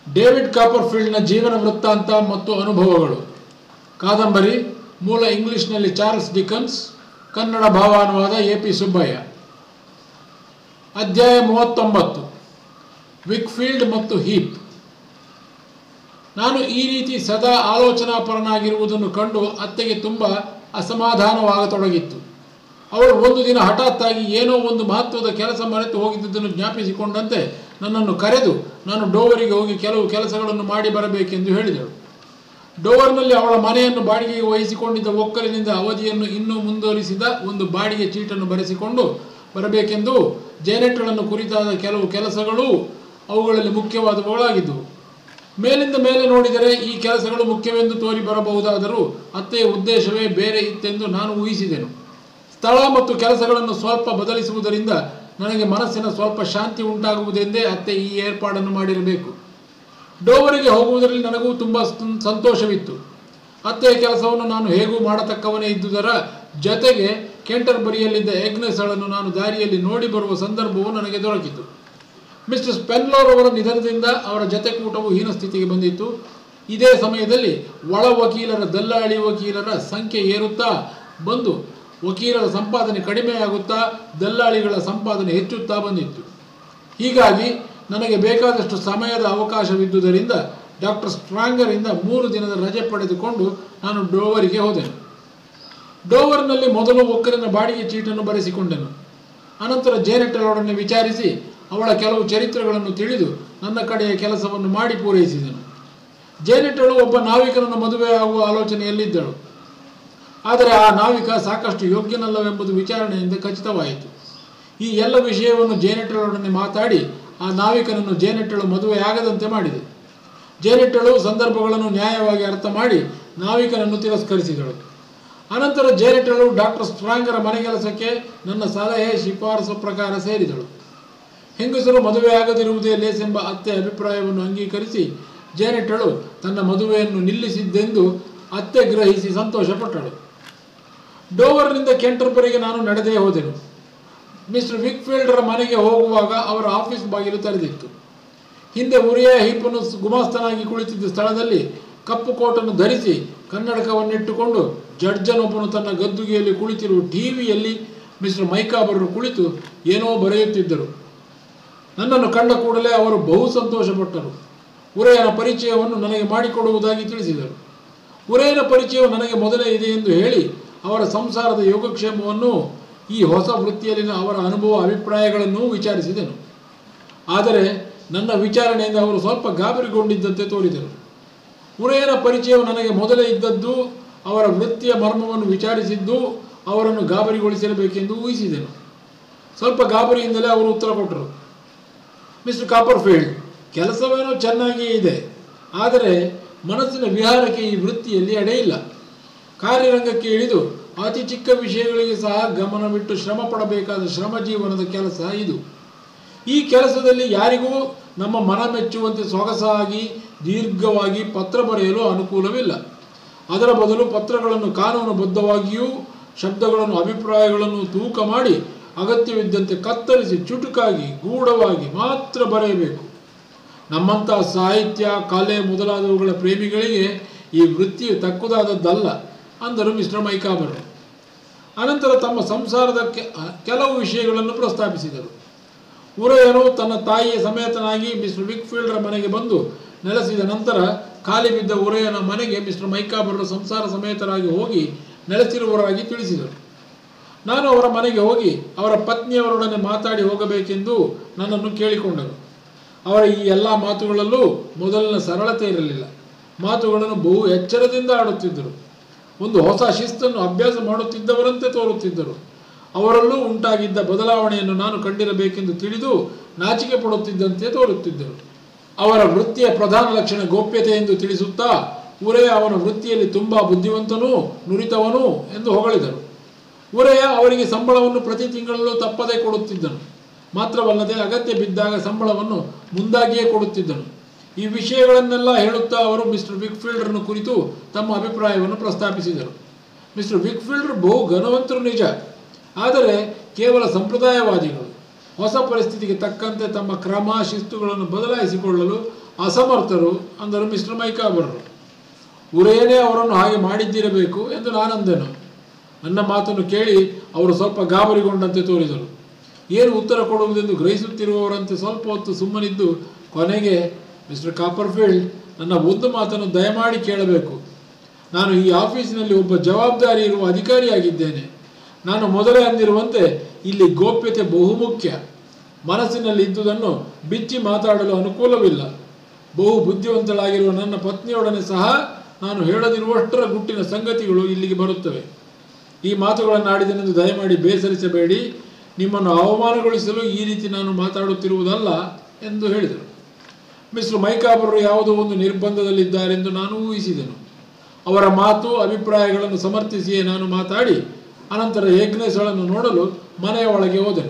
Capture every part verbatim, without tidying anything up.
David ಕಾಪರ್ಫೀಲ್ಡ್ನ ಜೀವನ ವೃತ್ತಾಂತ ಮತ್ತು ಅನುಭವಗಳು. ಕಾದಂಬರಿ. ಮೂಲ ಇಂಗ್ಲಿಷ್ನಲ್ಲಿ ಚಾರ್ಲ್ಸ್ ಡಿಕನ್ಸ್, ಕನ್ನಡ ಭಾವಾನುವಾದ ಎ ಪಿ ಸುಬ್ಬಯ್ಯ. ಅಧ್ಯಾಯ ಮೂವತ್ತೊಂಬತ್ತು. ವಿಕ್ಫೀಲ್ಡ್ ಮತ್ತು ಹೀಪ್. ನಾನು ಈ ರೀತಿ ಸದಾ ಆಲೋಚನಾಪರನಾಗಿರುವುದನ್ನು ಕಂಡು ಅತ್ತೆಗೆ ತುಂಬ ಅಸಮಾಧಾನವಾಗತೊಡಗಿತ್ತು. ಅವಳು ಒಂದು ದಿನ ಹಠಾತ್ತಾಗಿ ಏನೋ ಒಂದು ಮಹತ್ವದ ಕೆಲಸ ಮರೆತು ಹೋಗಿದ್ದುದನ್ನು ಜ್ಞಾಪಿಸಿಕೊಂಡಂತೆ ನನ್ನನ್ನು ಕರೆದು ನಾನು ಡೋವರಿಗೆ ಹೋಗಿ ಕೆಲವು ಕೆಲಸಗಳನ್ನು ಮಾಡಿ ಬರಬೇಕೆಂದು ಹೇಳಿದಳು. ಡೋವರ್ನಲ್ಲಿ ಅವಳ ಮನೆಯನ್ನು ಬಾಡಿಗೆಗೆ ವಹಿಸಿಕೊಂಡಿದ್ದ ಒಕ್ಕಲಿನಿಂದ ಅವಧಿಯನ್ನು ಇನ್ನೂ ಮುಂದುವರಿಸಿದ ಒಂದು ಬಾಡಿಗೆ ಚೀಟನ್ನು ಬರೆಸಿಕೊಂಡು ಬರಬೇಕೆಂದು ಜೇನೆಟ್ಗಳನ್ನು ಕುರಿತಾದ ಕೆಲವು ಕೆಲಸಗಳು ಅವುಗಳಲ್ಲಿ ಮುಖ್ಯವಾದವುಗಳಾಗಿದ್ದವು. ಮೇಲಿಂದ ಮೇಲೆ ನೋಡಿದರೆ ಈ ಕೆಲಸಗಳು ಮುಖ್ಯವೆಂದು ತೋರಿ ಬರಬಹುದಾದರೂ ಅತ್ತೆಯ ಉದ್ದೇಶವೇ ಬೇರೆ ಇತ್ತೆಂದು ನಾನು ಊಹಿಸಿದೆನು. ಸ್ಥಳ ಮತ್ತು ಕೆಲಸಗಳನ್ನು ಸ್ವಲ್ಪ ಬದಲಿಸುವುದರಿಂದ ನನಗೆ ಮನಸ್ಸಿನ ಸ್ವಲ್ಪ ಶಾಂತಿ ಉಂಟಾಗುವುದೆಂದೇ ಅತ್ತೆ ಈ ಏರ್ಪಾಡನ್ನು ಮಾಡಿರಬೇಕು. ಡೋವರಿಗೆ ಹೋಗುವುದರಲ್ಲಿ ನನಗೂ ತುಂಬ ಸಂತೋಷವಿತ್ತು. ಅತ್ತೆಯ ಕೆಲಸವನ್ನು ನಾನು ಹೇಗೂ ಮಾಡತಕ್ಕವನೇ ಇದ್ದುದರ ಜೊತೆಗೆ ಕೆಂಟರ್ಬರಿಯಲ್ಲಿದ್ದ ಎಗ್ನೆಸ್ಗಳನ್ನು ನಾನು ದಾರಿಯಲ್ಲಿ ನೋಡಿ ಬರುವ ಸಂದರ್ಭವು ನನಗೆ ದೊರಕಿತು. ಮಿಸ್ಟರ್ ಸ್ಪೆನ್ಲೋರ್ ಅವರ ನಿಧನದಿಂದ ಅವರ ಜತೆಕೂಟವು ಹೀನ ಸ್ಥಿತಿಗೆ ಬಂದಿತ್ತು. ಇದೇ ಸಮಯದಲ್ಲಿ ಒಳ ವಕೀಲರ ದಲ್ಲಾಳಿ ವಕೀಲರ ಸಂಖ್ಯೆ ಏರುತ್ತಾ ಬಂದು ವಕೀಲರ ಸಂಪಾದನೆ ಕಡಿಮೆಯಾಗುತ್ತಾ ದಲ್ಲಾಳಿಗಳ ಸಂಪಾದನೆ ಹೆಚ್ಚುತ್ತಾ ಬಂದಿತ್ತು. ಹೀಗಾಗಿ ನನಗೆ ಬೇಕಾದಷ್ಟು ಸಮಯದ ಅವಕಾಶವಿದ್ದುದರಿಂದ ಡಾಕ್ಟರ್ ಸ್ಟ್ರಾಂಗರಿಂದ ಮೂರು ದಿನದ ರಜೆ ಪಡೆದುಕೊಂಡು ನಾನು ಡೋವರಿಗೆ ಹೋದೆನು. ಡೋವರ್ನಲ್ಲಿ ಮೊದಲು ಒಕ್ಕಲಿನ ಬಾಡಿಗೆ ಚೀಟನ್ನು ಬರೆಸಿಕೊಂಡೆನು. ಅನಂತರ ಜೇನೆಟ್ಟಳೊಡನೆ ವಿಚಾರಿಸಿ ಅವಳ ಕೆಲವು ಚರಿತ್ರೆಗಳನ್ನು ತಿಳಿದು ನನ್ನ ಕಡೆಯ ಕೆಲಸವನ್ನು ಮಾಡಿ ಪೂರೈಸಿದನು. ಜೇನೆಟ್ಟಳು ಒಬ್ಬ ನಾವಿಕನನ್ನು ಮದುವೆಯಾಗುವ ಆಲೋಚನೆಯಲ್ಲಿದ್ದಳು. ಆದರೆ ಆ ನಾವಿಕ ಸಾಕಷ್ಟು ಯೋಗ್ಯನಲ್ಲವೆಂಬುದು ವಿಚಾರಣೆಯಿಂದ ಖಚಿತವಾಯಿತು. ಈ ಎಲ್ಲ ವಿಷಯವನ್ನು ಜೇನೆಟ್ಟಳೊಡನೆ ಮಾತಾಡಿ ಆ ನಾವಿಕನನ್ನು ಜೇನೆಟ್ಟಳು ಮದುವೆಯಾಗದಂತೆ ಮಾಡಿದೆ. ಜೇನೆಟ್ಟಳು ಸಂದರ್ಭಗಳನ್ನು ನ್ಯಾಯವಾಗಿ ಅರ್ಥ ಮಾಡಿ ನಾವಿಕನನ್ನು ತಿರಸ್ಕರಿಸಿದಳು. ಅನಂತರ ಜೇನೆಟ್ಟಳು ಡಾಕ್ಟರ್ ಸ್ಟ್ರಾಂಗರ ಮನೆಗೆಲಸಕ್ಕೆ ನನ್ನ ಸಲಹೆ ಶಿಫಾರಸು ಪ್ರಕಾರ ಸೇರಿದಳು. ಹೆಂಗಸರು ಮದುವೆಯಾಗದಿರುವುದೇ ಲೇಸೆಂಬ ಅತ್ತೆ ಅಭಿಪ್ರಾಯವನ್ನು ಅಂಗೀಕರಿಸಿ ಜೇನೆಟ್ಟಳು ತನ್ನ ಮದುವೆಯನ್ನು ನಿಲ್ಲಿಸಿದ್ದೆಂದು ಅತ್ತೆ ಗ್ರಹಿಸಿ ಸಂತೋಷಪಟ್ಟಳು. ಡೋವರ್ನಿಂದ ಕೆಂಟರ್ಬರಿಗೆ ನಾನು ನಡೆದೇ ಹೋದೆನು. ಮಿಸ್ಟರ್ ವಿಕ್ಫೀಲ್ಡರ ಮನೆಗೆ ಹೋಗುವಾಗ ಅವರ ಆಫೀಸ್ ಬಾಗಿಲು ತೆರೆದಿತ್ತು. ಹಿಂದೆ ಉರಿಯ ಹೀಪನ್ನು ಗುಮಾಸ್ತನಾಗಿ ಕುಳಿತಿದ್ದ ಸ್ಥಳದಲ್ಲಿ ಕಪ್ಪು ಕೋಟನ್ನು ಧರಿಸಿ ಕನ್ನಡಕವನ್ನಿಟ್ಟುಕೊಂಡು ಜಡ್ಜನೊಬ್ಬನು ತನ್ನ ಗದ್ದುಗೆಯಲ್ಲಿ ಕುಳಿತಿರುವ ಟಿವಿಯಲ್ಲಿ ಮಿಸ್ಟರ್ ಮೈಕಾಬರರು ಕುಳಿತು ಏನೋ ಬರೆಯುತ್ತಿದ್ದರು. ನನ್ನನ್ನು ಕಂಡ ಕೂಡಲೇ ಅವರು ಬಹು ಸಂತೋಷಪಟ್ಟರು. ಉರೆಯನ ಪರಿಚಯವನ್ನು ನನಗೆ ಮಾಡಿಕೊಡುವುದಾಗಿ ತಿಳಿಸಿದರು. ಉರೆಯನ ಪರಿಚಯವು ನನಗೆ ಮೊದಲೇ ಇದೆ ಎಂದು ಹೇಳಿ ಅವರ ಸಂಸಾರದ ಯೋಗಕ್ಷೇಮವನ್ನು, ಈ ಹೊಸ ವೃತ್ತಿಯಲ್ಲಿನ ಅವರ ಅನುಭವ ಅಭಿಪ್ರಾಯಗಳನ್ನೂ ವಿಚಾರಿಸಿದೆನು. ಆದರೆ ನನ್ನ ವಿಚಾರಣೆಯಿಂದ ಅವರು ಸ್ವಲ್ಪ ಗಾಬರಿಗೊಂಡಿದ್ದಂತೆ ತೋರಿದರು. ಉರೆಯನ ಪರಿಚಯವು ನನಗೆ ಮೊದಲೇ ಇದ್ದದ್ದು, ಅವರ ವೃತ್ತಿಯ ಮರ್ಮವನ್ನು ವಿಚಾರಿಸಿದ್ದು ಅವರನ್ನು ಗಾಬರಿಗೊಳಿಸಿರಬೇಕೆಂದು ಊಹಿಸಿದೆನು. ಸ್ವಲ್ಪ ಗಾಬರಿಯಿಂದಲೇ ಅವರು ಉತ್ತರ ಕೊಟ್ಟರು. ಮಿಸ್ಟರ್ ಕಾಪರ್ಫೀಲ್ಡ್, ಕೆಲಸವೇನೋ ಚೆನ್ನಾಗಿಯೇ ಇದೆ, ಆದರೆ ಮನಸ್ಸಿನ ವಿಹಾರಕ್ಕೆ ಈ ವೃತ್ತಿಯಲ್ಲಿ ಅಡೆಯಿಲ್ಲ. ಕಾರ್ಯರಂಗಕ್ಕೆ ಇಳಿದು ಅತಿ ಚಿಕ್ಕ ವಿಷಯಗಳಿಗೆ ಸಹ ಗಮನವಿಟ್ಟು ಶ್ರಮ ಪಡಬೇಕಾದ ಶ್ರಮ ಜೀವನದ ಕೆಲಸ ಇದು. ಈ ಕೆಲಸದಲ್ಲಿ ಯಾರಿಗೂ ನಮ್ಮ ಮನ ಮೆಚ್ಚುವಂತೆ ಸೊಗಸಾಗಿ ದೀರ್ಘವಾಗಿ ಪತ್ರ ಬರೆಯಲು ಅನುಕೂಲವಿಲ್ಲ. ಅದರ ಬದಲು ಪತ್ರಗಳನ್ನು ಕಾನೂನುಬದ್ಧವಾಗಿಯೂ ಶಬ್ದಗಳನ್ನು ಅಭಿಪ್ರಾಯಗಳನ್ನು ತೂಕ ಮಾಡಿ ಅಗತ್ಯವಿದ್ದಂತೆ ಕತ್ತರಿಸಿ ಚುಟುಕಾಗಿ ಗೂಢವಾಗಿ ಮಾತ್ರ ಬರೆಯಬೇಕು. ನಮ್ಮಂಥ ಸಾಹಿತ್ಯ, ಕಲೆ ಮೊದಲಾದವುಗಳ ಪ್ರೇಮಿಗಳಿಗೆ ಈ ವೃತ್ತಿಯು ತಕ್ಕುದಾದದ್ದಲ್ಲ ಅಂದರು ಮಿಸ್ಟರ್ ಮೈಕಾಬರ್. ಅನಂತರ ತಮ್ಮ ಸಂಸಾರದ ಕೆಲವು ವಿಷಯಗಳನ್ನು ಪ್ರಸ್ತಾಪಿಸಿದರು. ಉರೆಯನು ತನ್ನ ತಾಯಿಯ ಸಮೇತನಾಗಿ ಮಿಸ್ಟರ್ ವಿಕ್ಫೀಲ್ಡರ ಮನೆಗೆ ಬಂದು ನೆಲೆಸಿದ ನಂತರ ಖಾಲಿ ಬಿದ್ದ ಉರೆಯನ ಮನೆಗೆ ಮಿಸ್ಟರ್ ಮೈಕಾಬರರು ಸಂಸಾರ ಸಮೇತರಾಗಿ ಹೋಗಿ ನೆಲೆಸಿರುವವರಾಗಿ ತಿಳಿಸಿದರು. ನಾನು ಅವರ ಮನೆಗೆ ಹೋಗಿ ಅವರ ಪತ್ನಿಯವರೊಡನೆ ಮಾತಾಡಿ ಹೋಗಬೇಕೆಂದು ನನ್ನನ್ನು ಕೇಳಿಕೊಂಡರು. ಅವರ ಈ ಎಲ್ಲ ಮಾತುಗಳಲ್ಲೂ ಮೊದಲಿನ ಸರಳತೆ ಇರಲಿಲ್ಲ. ಮಾತುಗಳನ್ನು ಬಹು ಎಚ್ಚರದಿಂದ ಆಡುತ್ತಿದ್ದರು. ಒಂದು ಹೊಸ ಶಿಸ್ತನ್ನು ಅಭ್ಯಾಸ ಮಾಡುತ್ತಿದ್ದವರಂತೆ ತೋರುತ್ತಿದ್ದರು. ಅವರಲ್ಲೂ ಉಂಟಾಗಿದ್ದ ಬದಲಾವಣೆಯನ್ನು ನಾನು ಕಂಡಿರಬೇಕೆಂದು ತಿಳಿದು ನಾಚಿಕೆ ಪಡುತ್ತಿದ್ದಂತೆ ತೋರುತ್ತಿದ್ದರು. ಅವರ ವೃತ್ತಿಯ ಪ್ರಧಾನ ಲಕ್ಷಣ ಗೋಪ್ಯತೆ ಎಂದು ತಿಳಿಸುತ್ತಾ ಉರೆಯ ಅವನ ವೃತ್ತಿಯಲ್ಲಿ ತುಂಬ ಬುದ್ಧಿವಂತನೂ ನುರಿತವನೂ ಎಂದು ಹೊಗಳಿದರು. ಉರೆಯ ಅವರಿಗೆ ಸಂಬಳವನ್ನು ಪ್ರತಿ ತಿಂಗಳಲ್ಲೂ ತಪ್ಪದೇ ಕೊಡುತ್ತಿದ್ದನು. ಮಾತ್ರವಲ್ಲದೆ ಅಗತ್ಯ ಬಿದ್ದಾಗ ಸಂಬಳವನ್ನು ಮುಂದಾಗಿಯೇ ಕೊಡುತ್ತಿದ್ದನು. ಈ ವಿಷಯಗಳನ್ನೆಲ್ಲ ಹೇಳುತ್ತಾ ಅವರು ಮಿಸ್ಟರ್ ವಿಕ್ಫೀಲ್ಡರನ್ನು ಕುರಿತು ತಮ್ಮ ಅಭಿಪ್ರಾಯವನ್ನು ಪ್ರಸ್ತಾಪಿಸಿದರು. ಮಿಸ್ಟರ್ ವಿಕ್ಫೀಲ್ಡರ್ ಬಹು ಘನವಂತರು ನಿಜ, ಆದರೆ ಕೇವಲ ಸಂಪ್ರದಾಯವಾದಿಗಳು. ಹೊಸ ಪರಿಸ್ಥಿತಿಗೆ ತಕ್ಕಂತೆ ತಮ್ಮ ಕ್ರಮ ಶಿಸ್ತುಗಳನ್ನು ಬದಲಾಯಿಸಿಕೊಳ್ಳಲು ಅಸಮರ್ಥರು ಅಂದರು ಮಿಸ್ಟರ್ ಮೈಕಾಬರರು. ಉರೇನೇ ಅವರನ್ನು ಹಾಗೆ ಮಾಡಿದ್ದಿರಬೇಕು ಎಂದು ನಾನಂದೆನು. ನನ್ನ ಮಾತನ್ನು ಕೇಳಿ ಅವರು ಸ್ವಲ್ಪ ಗಾಬರಿಗೊಂಡಂತೆ ತೋರಿದರು. ಏನು ಉತ್ತರ ಕೊಡುವುದೆಂದು ಗ್ರಹಿಸುತ್ತಿರುವವರಂತೆ ಸ್ವಲ್ಪ ಹೊತ್ತು ಸುಮ್ಮನಿದ್ದು ಕೊನೆಗೆ, ಮಿಸ್ಟರ್ ಕಾಪರ್ಫೀಲ್ಡ್, ನನ್ನ ಒಂದು ಮಾತನ್ನು ದಯಮಾಡಿ ಕೇಳಬೇಕು. ನಾನು ಈ ಆಫೀಸಿನಲ್ಲಿ ಒಬ್ಬ ಜವಾಬ್ದಾರಿ ಇರುವ ಅಧಿಕಾರಿಯಾಗಿದ್ದೇನೆ. ನಾನು ಮೊದಲೇ ಅಂದಿರುವಂತೆ ಇಲ್ಲಿ ಗೋಪ್ಯತೆ ಬಹುಮುಖ್ಯ. ಮನಸ್ಸಿನಲ್ಲಿ ಇದ್ದುದನ್ನು ಬಿಚ್ಚಿ ಮಾತಾಡಲು ಅನುಕೂಲವಿಲ್ಲ. ಬಹು ಬುದ್ಧಿವಂತಳಾಗಿರುವ ನನ್ನ ಪತ್ನಿಯೊಡನೆ ಸಹ ನಾನು ಹೇಳದಿರುವಷ್ಟರ ಗುಟ್ಟಿನ ಸಂಗತಿಗಳು ಇಲ್ಲಿಗೆ ಬರುತ್ತವೆ. ಈ ಮಾತುಗಳನ್ನು ಆಡಿದನೆಂದು ದಯಮಾಡಿ ಬೇಸರಿಸಬೇಡಿ. ನಿಮ್ಮನ್ನು ಅವಮಾನಗೊಳಿಸಲು ಈ ರೀತಿ ನಾನು ಮಾತಾಡುತ್ತಿರುವುದಲ್ಲ ಎಂದು ಹೇಳಿದರು. ಮಿಸ್ಟರ್ ಮೈಕಾಬರರು ಯಾವುದೋ ಒಂದು ನಿರ್ಬಂಧದಲ್ಲಿದ್ದಾರೆಂದು ನಾನು ಊಹಿಸಿದೆನು. ಅವರ ಮಾತು ಅಭಿಪ್ರಾಯಗಳನ್ನು ಸಮರ್ಥಿಸಿಯೇ ನಾನು ಮಾತಾಡಿ ಅನಂತರ ಏಗ್ನೆಸ್ಗಳನ್ನು ನೋಡಲು ಮನೆಯ ಒಳಗೆ ಹೋದೆನು.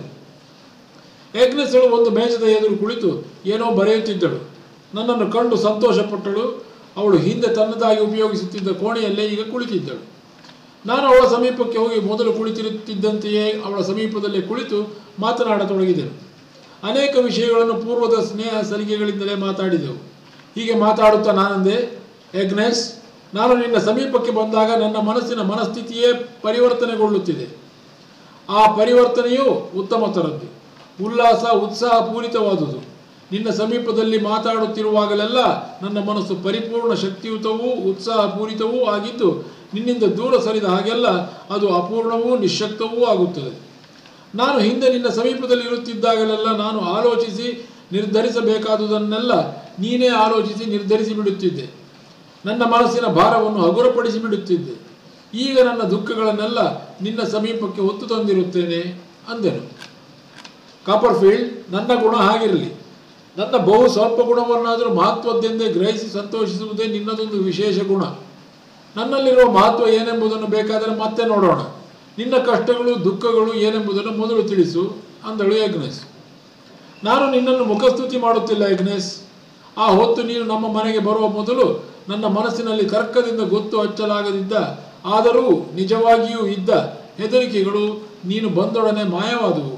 ಏಗ್ನೆಸ್ಗಳು ಒಂದು ಮೇಜದ ಎದುರು ಕುಳಿತು ಏನೋ ಬರೆಯುತ್ತಿದ್ದಳು. ನನ್ನನ್ನು ಕಂಡು ಸಂತೋಷಪಟ್ಟಳು. ಅವಳು ಹಿಂದೆ ತನ್ನದಾಗಿ ಉಪಯೋಗಿಸುತ್ತಿದ್ದ ಕೋಣೆಯಲ್ಲೇ ಈಗ ಕುಳಿತಿದ್ದಳು. ನಾನು ಅವಳ ಸಮೀಪಕ್ಕೆ ಹೋಗಿ ಮೊದಲು ಕುಳಿತಿರುತ್ತಿದ್ದಂತೆಯೇ ಅವಳ ಸಮೀಪದಲ್ಲೇ ಕುಳಿತು ಮಾತನಾಡತೊಡಗಿದೆನು. ಅನೇಕ ವಿಷಯಗಳನ್ನು ಪೂರ್ವದ ಸ್ನೇಹ ಸಲಿಗೆಗಳಿಂದಲೇ ಮಾತಾಡಿದೆವು. ಹೀಗೆ ಮಾತಾಡುತ್ತಾ ನಾನಂದೆ, ಏಗ್ನೆಸ್, ನಾನು ನಿನ್ನ ಸಮೀಪಕ್ಕೆ ಬಂದಾಗ ನನ್ನ ಮನಸ್ಸಿನ ಮನಸ್ಥಿತಿಯೇ ಪರಿವರ್ತನೆಗೊಳ್ಳುತ್ತಿದೆ. ಆ ಪರಿವರ್ತನೆಯು ಉತ್ತಮ ಥರದ್ದು, ಉಲ್ಲಾಸ ಉತ್ಸಾಹ ಪೂರಿತವಾದುದು. ನಿನ್ನ ಸಮೀಪದಲ್ಲಿ ಮಾತಾಡುತ್ತಿರುವಾಗಲೆಲ್ಲ ನನ್ನ ಮನಸ್ಸು ಪರಿಪೂರ್ಣ ಶಕ್ತಿಯುತವೂ ಉತ್ಸಾಹ ಪೂರಿತವೂ ಆಗಿದ್ದು, ನಿನ್ನಿಂದ ದೂರ ಸರಿದ ಹಾಗೆಲ್ಲ ಅದು ಅಪೂರ್ಣವೂ ನಿಶ್ಶಕ್ತವೂ ಆಗುತ್ತದೆ. ನಾನು ಹಿಂದೆ ನಿನ್ನ ಸಮೀಪದಲ್ಲಿ ಇರುತ್ತಿದ್ದಾಗಲೆಲ್ಲ ನಾನು ಆಲೋಚಿಸಿ ನಿರ್ಧರಿಸಬೇಕಾದುದನ್ನೆಲ್ಲ ನೀನೇ ಆಲೋಚಿಸಿ ನಿರ್ಧರಿಸಿ ಬಿಡುತ್ತಿದ್ದೆ. ನನ್ನ ಮನಸ್ಸಿನ ಭಾರವನ್ನು ಹಗುರಪಡಿಸಿ ಬಿಡುತ್ತಿದ್ದೆ. ಈಗ ನನ್ನ ದುಃಖಗಳನ್ನೆಲ್ಲ ನಿನ್ನ ಸಮೀಪಕ್ಕೆ ಹೊತ್ತು ತಂದಿರುತ್ತೇನೆ ಅಂದೆನು. ಕಾಪರ್ಫೀಲ್ಡ್, ನನ್ನ ಗುಣ ಹಾಗಿರಲಿ. ನನ್ನ ಬಹು ಸ್ವಲ್ಪ ಗುಣವನ್ನಾದರೂ ಮಹತ್ವದ್ದೆಂದೇ ಗ್ರಹಿಸಿ ಸಂತೋಷಿಸುವುದೇ ನಿನ್ನದೊಂದು ವಿಶೇಷ ಗುಣ. ನನ್ನಲ್ಲಿರುವ ಮಹತ್ವ ಏನೆಂಬುದನ್ನು ಬೇಕಾದರೆ ಮತ್ತೆ ನೋಡೋಣ. ನಿನ್ನ ಕಷ್ಟಗಳು ದುಃಖಗಳು ಏನೆಂಬುದನ್ನು ಮೊದಲು ತಿಳಿಸು ಅಂದಳು ಏಗ್ನೆಸ್. ನಾನು ನಿನ್ನನ್ನು ಮುಖಸ್ತುತಿ ಮಾಡುತ್ತಿಲ್ಲ ಏಗ್ನೆಸ್. ಆ ಹೊತ್ತು ನೀನು ನಮ್ಮ ಮನೆಗೆ ಬರುವ ಮೊದಲು ನನ್ನ ಮನಸ್ಸಿನಲ್ಲಿ ತರ್ಕದಿಂದ ಗೊತ್ತು ಹಚ್ಚಲಾಗದಿದ್ದ ಆದರೂ ನಿಜವಾಗಿಯೂ ಇದ್ದ ಹೆದರಿಕೆಗಳು ನೀನು ಬಂದೊಡನೆ ಮಾಯವಾದವು.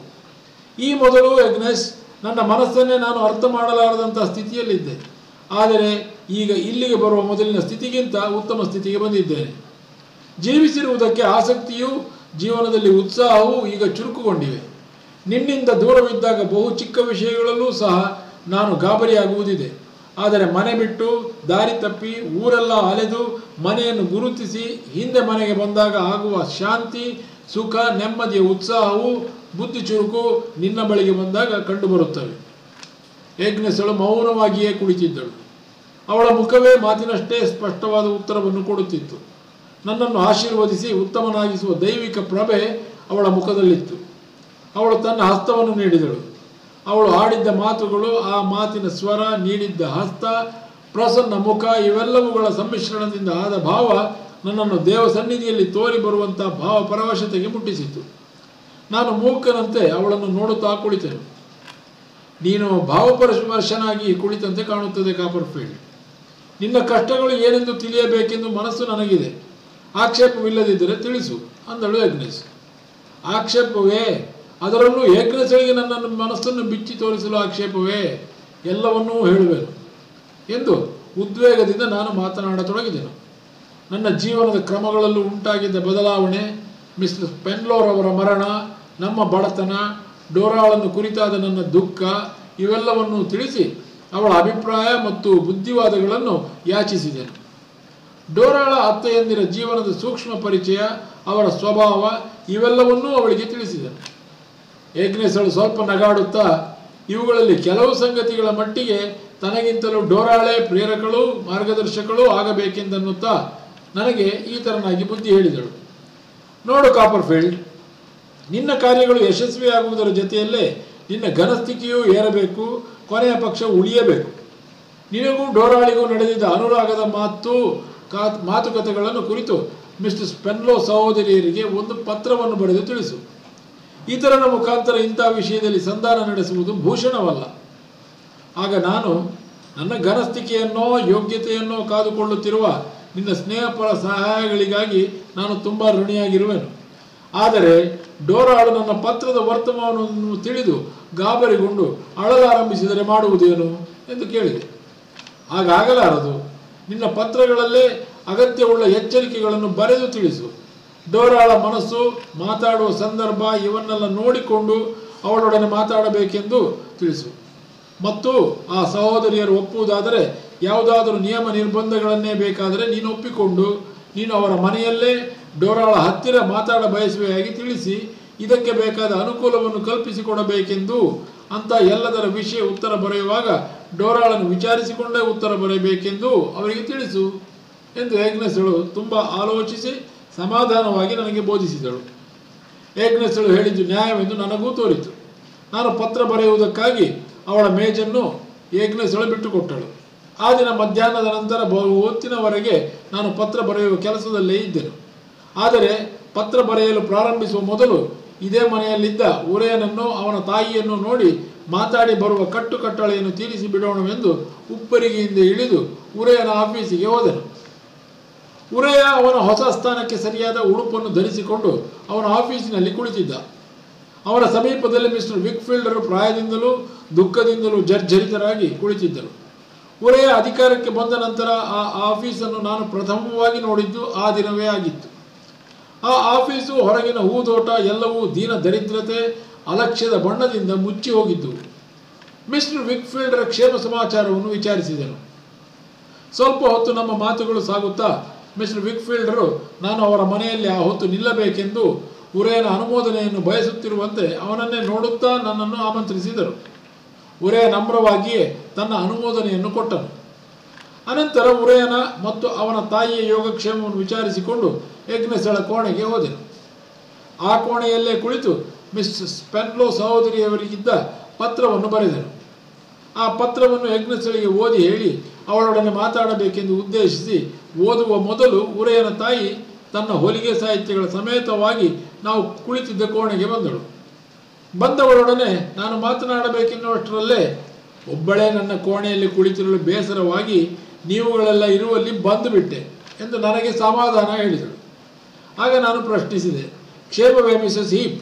ಈ ಮೊದಲು ಏಗ್ನೆಸ್, ನನ್ನ ಮನಸ್ಸನ್ನೇ ನಾನು ಅರ್ಥ ಮಾಡಲಾರದಂಥ ಸ್ಥಿತಿಯಲ್ಲಿದ್ದೆ. ಆದರೆ ಈಗ ಇಲ್ಲಿಗೆ ಬರುವ ಮೊದಲಿನ ಸ್ಥಿತಿಗಿಂತ ಉತ್ತಮ ಸ್ಥಿತಿಗೆ ಬಂದಿದ್ದೇನೆ. ಜೀವಿಸಿರುವುದಕ್ಕೆ ಆಸಕ್ತಿಯೂ ಜೀವನದಲ್ಲಿ ಉತ್ಸಾಹವೂ ಈಗ ಚುರುಕುಗೊಂಡಿವೆ. ನಿನ್ನಿಂದ ದೂರವಿದ್ದಾಗ ಬಹು ಚಿಕ್ಕ ವಿಷಯಗಳಲ್ಲೂ ಸಹ ನಾನು ಗಾಬರಿಯಾಗುವುದಿದೆ. ಆದರೆ ಮನೆ ಬಿಟ್ಟು ದಾರಿ ತಪ್ಪಿ ಊರೆಲ್ಲ ಅಲೆದು ಮನೆಯನ್ನು ಗುರುತಿಸಿ ಹಿಂದೆ ಮನೆಗೆ ಬಂದಾಗ ಆಗುವ ಶಾಂತಿ, ಸುಖ, ನೆಮ್ಮದಿಯ ಉತ್ಸಾಹವು ಬುದ್ಧಿ ಚುರುಕು ನಿನ್ನ ಬಳಿಗೆ ಬಂದಾಗ ಕಂಡುಬರುತ್ತವೆ. ಏಗ್ನೆಸ್ಗಳು ಮೌನವಾಗಿಯೇ ಕುಳಿತಿದ್ದಳು. ಅವಳ ಮುಖವೇ ಮಾತಿನಷ್ಟೇ ಸ್ಪಷ್ಟವಾದ ಉತ್ತರವನ್ನು ಕೊಡುತ್ತಿತ್ತು. ನನ್ನನ್ನು ಆಶೀರ್ವದಿಸಿ ಉತ್ತಮನಾಗಿಸುವ ದೈವಿಕ ಪ್ರಭೆ ಅವಳ ಮುಖದಲ್ಲಿತ್ತು. ಅವಳು ತನ್ನ ಹಸ್ತವನ್ನು ನೀಡಿದಳು. ಅವಳು ಆಡಿದ್ದ ಮಾತುಗಳು, ಆ ಮಾತಿನ ಸ್ವರ, ನೀಡಿದ್ದ ಹಸ್ತ, ಪ್ರಸನ್ನ ಮುಖ ಇವೆಲ್ಲವುಗಳ ಸಮ್ಮಿಶ್ರಣದಿಂದ ಆದ ಭಾವ ನನ್ನನ್ನು ದೇವ ಸನ್ನಿಧಿಯಲ್ಲಿ ತೋರಿ ಬರುವಂಥ ಭಾವ ಪರವಶತೆಗೆ ಮುಟ್ಟಿಸಿತು. ನಾನು ಮೂಕನಂತೆ ಅವಳನ್ನು ನೋಡುತ್ತಾ ಕುಳಿತೆನು. ನೀನು ಭಾವಪರವಶನಾಗಿ ಕುಳಿತಂತೆ ಕಾಣುತ್ತದೆ ಕಾಪರ್ಫೀಲ್ಡ್. ನಿನ್ನ ಕಷ್ಟಗಳು ಏನೆಂದು ತಿಳಿಯಬೇಕೆಂದು ಮನಸ್ಸು ನನಗಿದೆ. ಆಕ್ಷೇಪವಿಲ್ಲದಿದ್ದರೆ ತಿಳಿಸು ಅಂದಳು ಏಗ್ನೆಸ್. ಆಕ್ಷೇಪವೇ? ಅದರಲ್ಲೂ ಏಗ್ನೆಸ್ಗಳಿಗೆ ನನ್ನ ಮನಸ್ಸನ್ನು ಬಿಚ್ಚಿ ತೋರಿಸಲು ಆಕ್ಷೇಪವೇ? ಎಲ್ಲವನ್ನೂ ಹೇಳುವೆನು ಎಂದು ಉದ್ವೇಗದಿಂದ ನಾನು ಮಾತನಾಡತೊಡಗಿದೆನು. ನನ್ನ ಜೀವನದ ಕ್ರಮಗಳಲ್ಲೂ ಉಂಟಾಗಿದ್ದ ಬದಲಾವಣೆ, ಮಿಸ್ಟರ್ ಪೆನ್ಲೋರ್ ಅವರ ಮರಣ, ನಮ್ಮ ಬಡತನ, ಡೋರಾಳನ್ನು ಕುರಿತಾದ ನನ್ನ ದುಃಖ ಇವೆಲ್ಲವನ್ನೂ ತಿಳಿಸಿ ಅವಳ ಅಭಿಪ್ರಾಯ ಮತ್ತು ಬುದ್ಧಿವಾದಗಳನ್ನು ಯಾಚಿಸಿದೆನು. ಡೋರಾಳ ಅತ್ತೆಯಂದಿರ ಜೀವನದ ಸೂಕ್ಷ್ಮ ಪರಿಚಯ, ಅವರ ಸ್ವಭಾವ ಇವೆಲ್ಲವನ್ನೂ ಅವಳಿಗೆ ತಿಳಿಸಿದೆನು. ಏಗ್ನೆಸ್ಗಳು ಸ್ವಲ್ಪ ನಗಾಡುತ್ತಾ, ಇವುಗಳಲ್ಲಿ ಕೆಲವು ಸಂಗತಿಗಳ ಮಟ್ಟಿಗೆ ತನಗಿಂತಲೂ ಡೋರಾಳೆ ಪ್ರೇರಕಳು ಮಾರ್ಗದರ್ಶಕಳು ಆಗಬೇಕೆಂದನ್ನುತ್ತಾ ನನಗೆ ಈ ಥರನಾಗಿ ಬುದ್ಧಿ ಹೇಳಿದಳು. ನೋಡು ಕಾಪರ್ಫೀಲ್ಡ್, ನಿನ್ನ ಕಾರ್ಯಗಳು ಯಶಸ್ವಿಯಾಗುವುದರ ಜೊತೆಯಲ್ಲೇ ನಿನ್ನ ಘನಸ್ಥಿತಿಯೂ ಏರಬೇಕು, ಕೊನೆಯ ಪಕ್ಷ ಉಳಿಯಬೇಕು. ನಿನಗೂ ಡೋರಾಳಿಗೂ ನಡೆದಿದ್ದ ಅನುರಾಗದ ಮಾತು ಕಾ ಮಾತುಕತೆಗಳನ್ನು ಕುರಿತು ಮಿಸ್ಟರ್ ಪೆನ್ಲೋ ಸಹೋದರಿಯರಿಗೆ ಒಂದು ಪತ್ರವನ್ನು ಬರೆದು ತಿಳಿಸು. ಇತರರ ಮುಖಾಂತರ ಇಂಥ ವಿಷಯದಲ್ಲಿ ಸಂಧಾನ ನಡೆಸುವುದು ಭೂಷಣವಲ್ಲ. ಆಗ ನಾನು ನನ್ನ ಘನಸ್ಥಿತಿಯನ್ನೋ ಯೋಗ್ಯತೆಯನ್ನೋ ಕಾದುಕೊಳ್ಳುತ್ತಿರುವ ನಿನ್ನ ಸ್ನೇಹಪರ ಸಹಾಯಗಳಿಗಾಗಿ ನಾನು ತುಂಬ ಋಣಿಯಾಗಿರುವೆನು. ಆದರೆ ಡೋರಾಳು ನನ್ನ ಪತ್ರದ ವರ್ತಮಾನವನ್ನು ತಿಳಿದು ಗಾಬರಿಗೊಂಡು ಅಳಲಾರಂಭಿಸಿದರೆ ಮಾಡುವುದೇನು ಎಂದು ಕೇಳಿದೆ. ಹಾಗಾಗಲಾರದು. ನಿನ್ನ ಪತ್ರಗಳಲ್ಲೇ ಅಗತ್ಯವುಳ್ಳ ಎಚ್ಚರಿಕೆಗಳನ್ನು ಬರೆದು ತಿಳಿಸು. ಡೋರಾಳ ಮನಸ್ಸು, ಮಾತಾಡುವ ಸಂದರ್ಭ ಇವನ್ನೆಲ್ಲ ನೋಡಿಕೊಂಡು ಅವಳೊಡನೆ ಮಾತಾಡಬೇಕೆಂದು ತಿಳಿಸು. ಮತ್ತು ಆ ಸಹೋದರಿಯರು ಒಪ್ಪುವುದಾದರೆ ಯಾವುದಾದರೂ ನಿಯಮ ನಿರ್ಬಂಧಗಳನ್ನೇ ಬೇಕಾದರೆ ನೀನು ಒಪ್ಪಿಕೊಂಡು ನೀನು ಅವರ ಮನೆಯಲ್ಲೇ ಡೋರಾಳ ಹತ್ತಿರ ಮಾತಾಡ ಬಯಸುವೆಯಾಗಿ ತಿಳಿಸಿ ಇದಕ್ಕೆ ಬೇಕಾದ ಅನುಕೂಲವನ್ನು ಕಲ್ಪಿಸಿಕೊಡಬೇಕೆಂದು ಅಂತ ಎಲ್ಲದರ ವಿಷಯ ಉತ್ತರ ಬರೆಯುವಾಗ ಡೋರಾಳನ್ನು ವಿಚಾರಿಸಿಕೊಂಡೇ ಉತ್ತರ ಬರೆಯಬೇಕೆಂದು ಅವರಿಗೆ ತಿಳಿಸು ಎಂದು ಏಗ್ನೆಸ್ಸಳು ತುಂಬ ಆಲೋಚಿಸಿ ಸಮಾಧಾನವಾಗಿ ನನಗೆ ಬೋಧಿಸಿದಳು. ಏಗ್ನೆಸ್ಸಳು ಹೇಳಿದ್ದು ನ್ಯಾಯವೆಂದು ನನಗೂ ತೋರಿತು. ನಾನು ಪತ್ರ ಬರೆಯುವುದಕ್ಕಾಗಿ ಅವಳ ಮೇಜನ್ನು ಏಗ್ನೆಸ್ಸಳು ಬಿಟ್ಟುಕೊಟ್ಟಳು. ಆ ದಿನ ಮಧ್ಯಾಹ್ನದ ನಂತರ ಬಹು ಹೊತ್ತಿನವರೆಗೆ ನಾನು ಪತ್ರ ಬರೆಯುವ ಕೆಲಸದಲ್ಲೇ ಇದ್ದೆನು. ಆದರೆ ಪತ್ರ ಬರೆಯಲು ಪ್ರಾರಂಭಿಸುವ ಮೊದಲು ಇದೇ ಮನೆಯಲ್ಲಿದ್ದ ಉರೆಯನನ್ನು ಅವನ ತಾಯಿಯನ್ನು ನೋಡಿ ಮಾತಾಡಿ ಬರುವ ಕಟ್ಟುಕಟ್ಟಳೆಯನ್ನು ತೀರಿಸಿ ಬಿಡೋಣವೆಂದು ಉಪ್ಪರಿಗೆಯಿಂದ ಇಳಿದು ಉರೆಯನ ಆಫೀಸಿಗೆ ಹೋದೆನು. ಉರೆಯ ಅವನ ಹೊಸ ಸ್ಥಾನಕ್ಕೆ ಸರಿಯಾದ ಉಡುಪನ್ನು ಧರಿಸಿಕೊಂಡು ಅವನ ಆಫೀಸಿನಲ್ಲಿ ಕುಳಿತಿದ್ದ. ಅವನ ಸಮೀಪದಲ್ಲಿ ಮಿಸ್ಟರ್ ವಿಕ್ಫೀಲ್ಡರು ಪ್ರಾಯದಿಂದಲೂ ದುಃಖದಿಂದಲೂ ಜರ್ಜರಿತರಾಗಿ ಕುಳಿತಿದ್ದರು. ಉರೆಯ ಅಧಿಕಾರಕ್ಕೆ ಬಂದ ನಂತರ ಆ ಆಫೀಸನ್ನು ನಾನು ಪ್ರಥಮವಾಗಿ ನೋಡಿದ್ದು ಆ ದಿನವೇ ಆಗಿತ್ತು. ಆ ಆಫೀಸು ಹೊರಗಿನ ಹೂದೋಟ ಎಲ್ಲವೂ ದೀನ ದರಿದ್ರತೆ ಅಲಕ್ಷ್ಯದ ಬಣ್ಣದಿಂದ ಮುಚ್ಚಿ ಹೋಗಿದ್ದು. ಮಿಸ್ಟರ್ ವಿಕ್ಫೀಲ್ಡರ ಕ್ಷೇಮ ಸಮಾಚಾರವನ್ನು ವಿಚಾರಿಸಿದೆನು. ಸ್ವಲ್ಪ ಹೊತ್ತು ನಮ್ಮ ಮಾತುಗಳು ಸಾಗುತ್ತಾ ಮಿಸ್ಟರ್ ವಿಕ್ಫೀಲ್ಡರು ನಾನು ಅವರ ಮನೆಯಲ್ಲಿ ಆ ಹೊತ್ತು ನಿಲ್ಲಬೇಕೆಂದು ಉರೆಯನ ಅನುಮೋದನೆಯನ್ನು ಬಯಸುತ್ತಿರುವಂತೆ ಅವನನ್ನೇ ನೋಡುತ್ತಾ ನನ್ನನ್ನು ಆಮಂತ್ರಿಸಿದರು. ಉರೆಯ ನಮ್ರವಾಗಿಯೇ ತನ್ನ ಅನುಮೋದನೆಯನ್ನು ಕೊಟ್ಟನು. ಅನಂತರ ಉರೆಯನ ಮತ್ತು ಅವನ ತಾಯಿಯ ಯೋಗಕ್ಷೇಮವನ್ನು ವಿಚಾರಿಸಿಕೊಂಡು ಏಗ್ನೆಸ್ಸಳ ಕೋಣೆಗೆ ಹೋದೆನು. ಆ ಕೋಣೆಯಲ್ಲೇ ಕುಳಿತು ಮಿಸ್ ಸ್ಪೆನ್ಲೋ ಸಹೋದರಿಯವರಿಗಿದ್ದ ಪತ್ರವನ್ನು ಬರೆದೆನು. ಆ ಪತ್ರವನ್ನು ಏಗ್ನೆಸ್ಸಳಿಗೆ ಓದಿ ಹೇಳಿ ಅವಳೊಡನೆ ಮಾತಾಡಬೇಕೆಂದು ಉದ್ದೇಶಿಸಿ ಓದುವ ಮೊದಲು ಉರೆಯನ ತಾಯಿ ತನ್ನ ಹೊಲಿಗೆ ಸಾಹಿತ್ಯಗಳ ಸಮೇತವಾಗಿ ನಾವು ಕುಳಿತಿದ್ದ ಕೋಣೆಗೆ ಬಂದಳು. ಬಂದವಳೊಡನೆ ನಾನು ಮಾತನಾಡಬೇಕೆನ್ನುವಷ್ಟರಲ್ಲೇ ಒಬ್ಬಳೇ ನನ್ನ ಕೋಣೆಯಲ್ಲಿ ಕುಳಿತಿರಲು ಬೇಸರವಾಗಿ ನೀವುಗಳೆಲ್ಲ ಇರುವಲ್ಲಿ ಬಂದುಬಿಟ್ಟೆ ಎಂದು ನನಗೆ ಸಮಾಧಾನ ಹೇಳಿದಳು. ಆಗ ನಾನು ಪ್ರಶ್ನಿಸಿದೆ, ಕ್ಷೇಮವೇ ಮಿಸಸ್ ಹೀಪ್?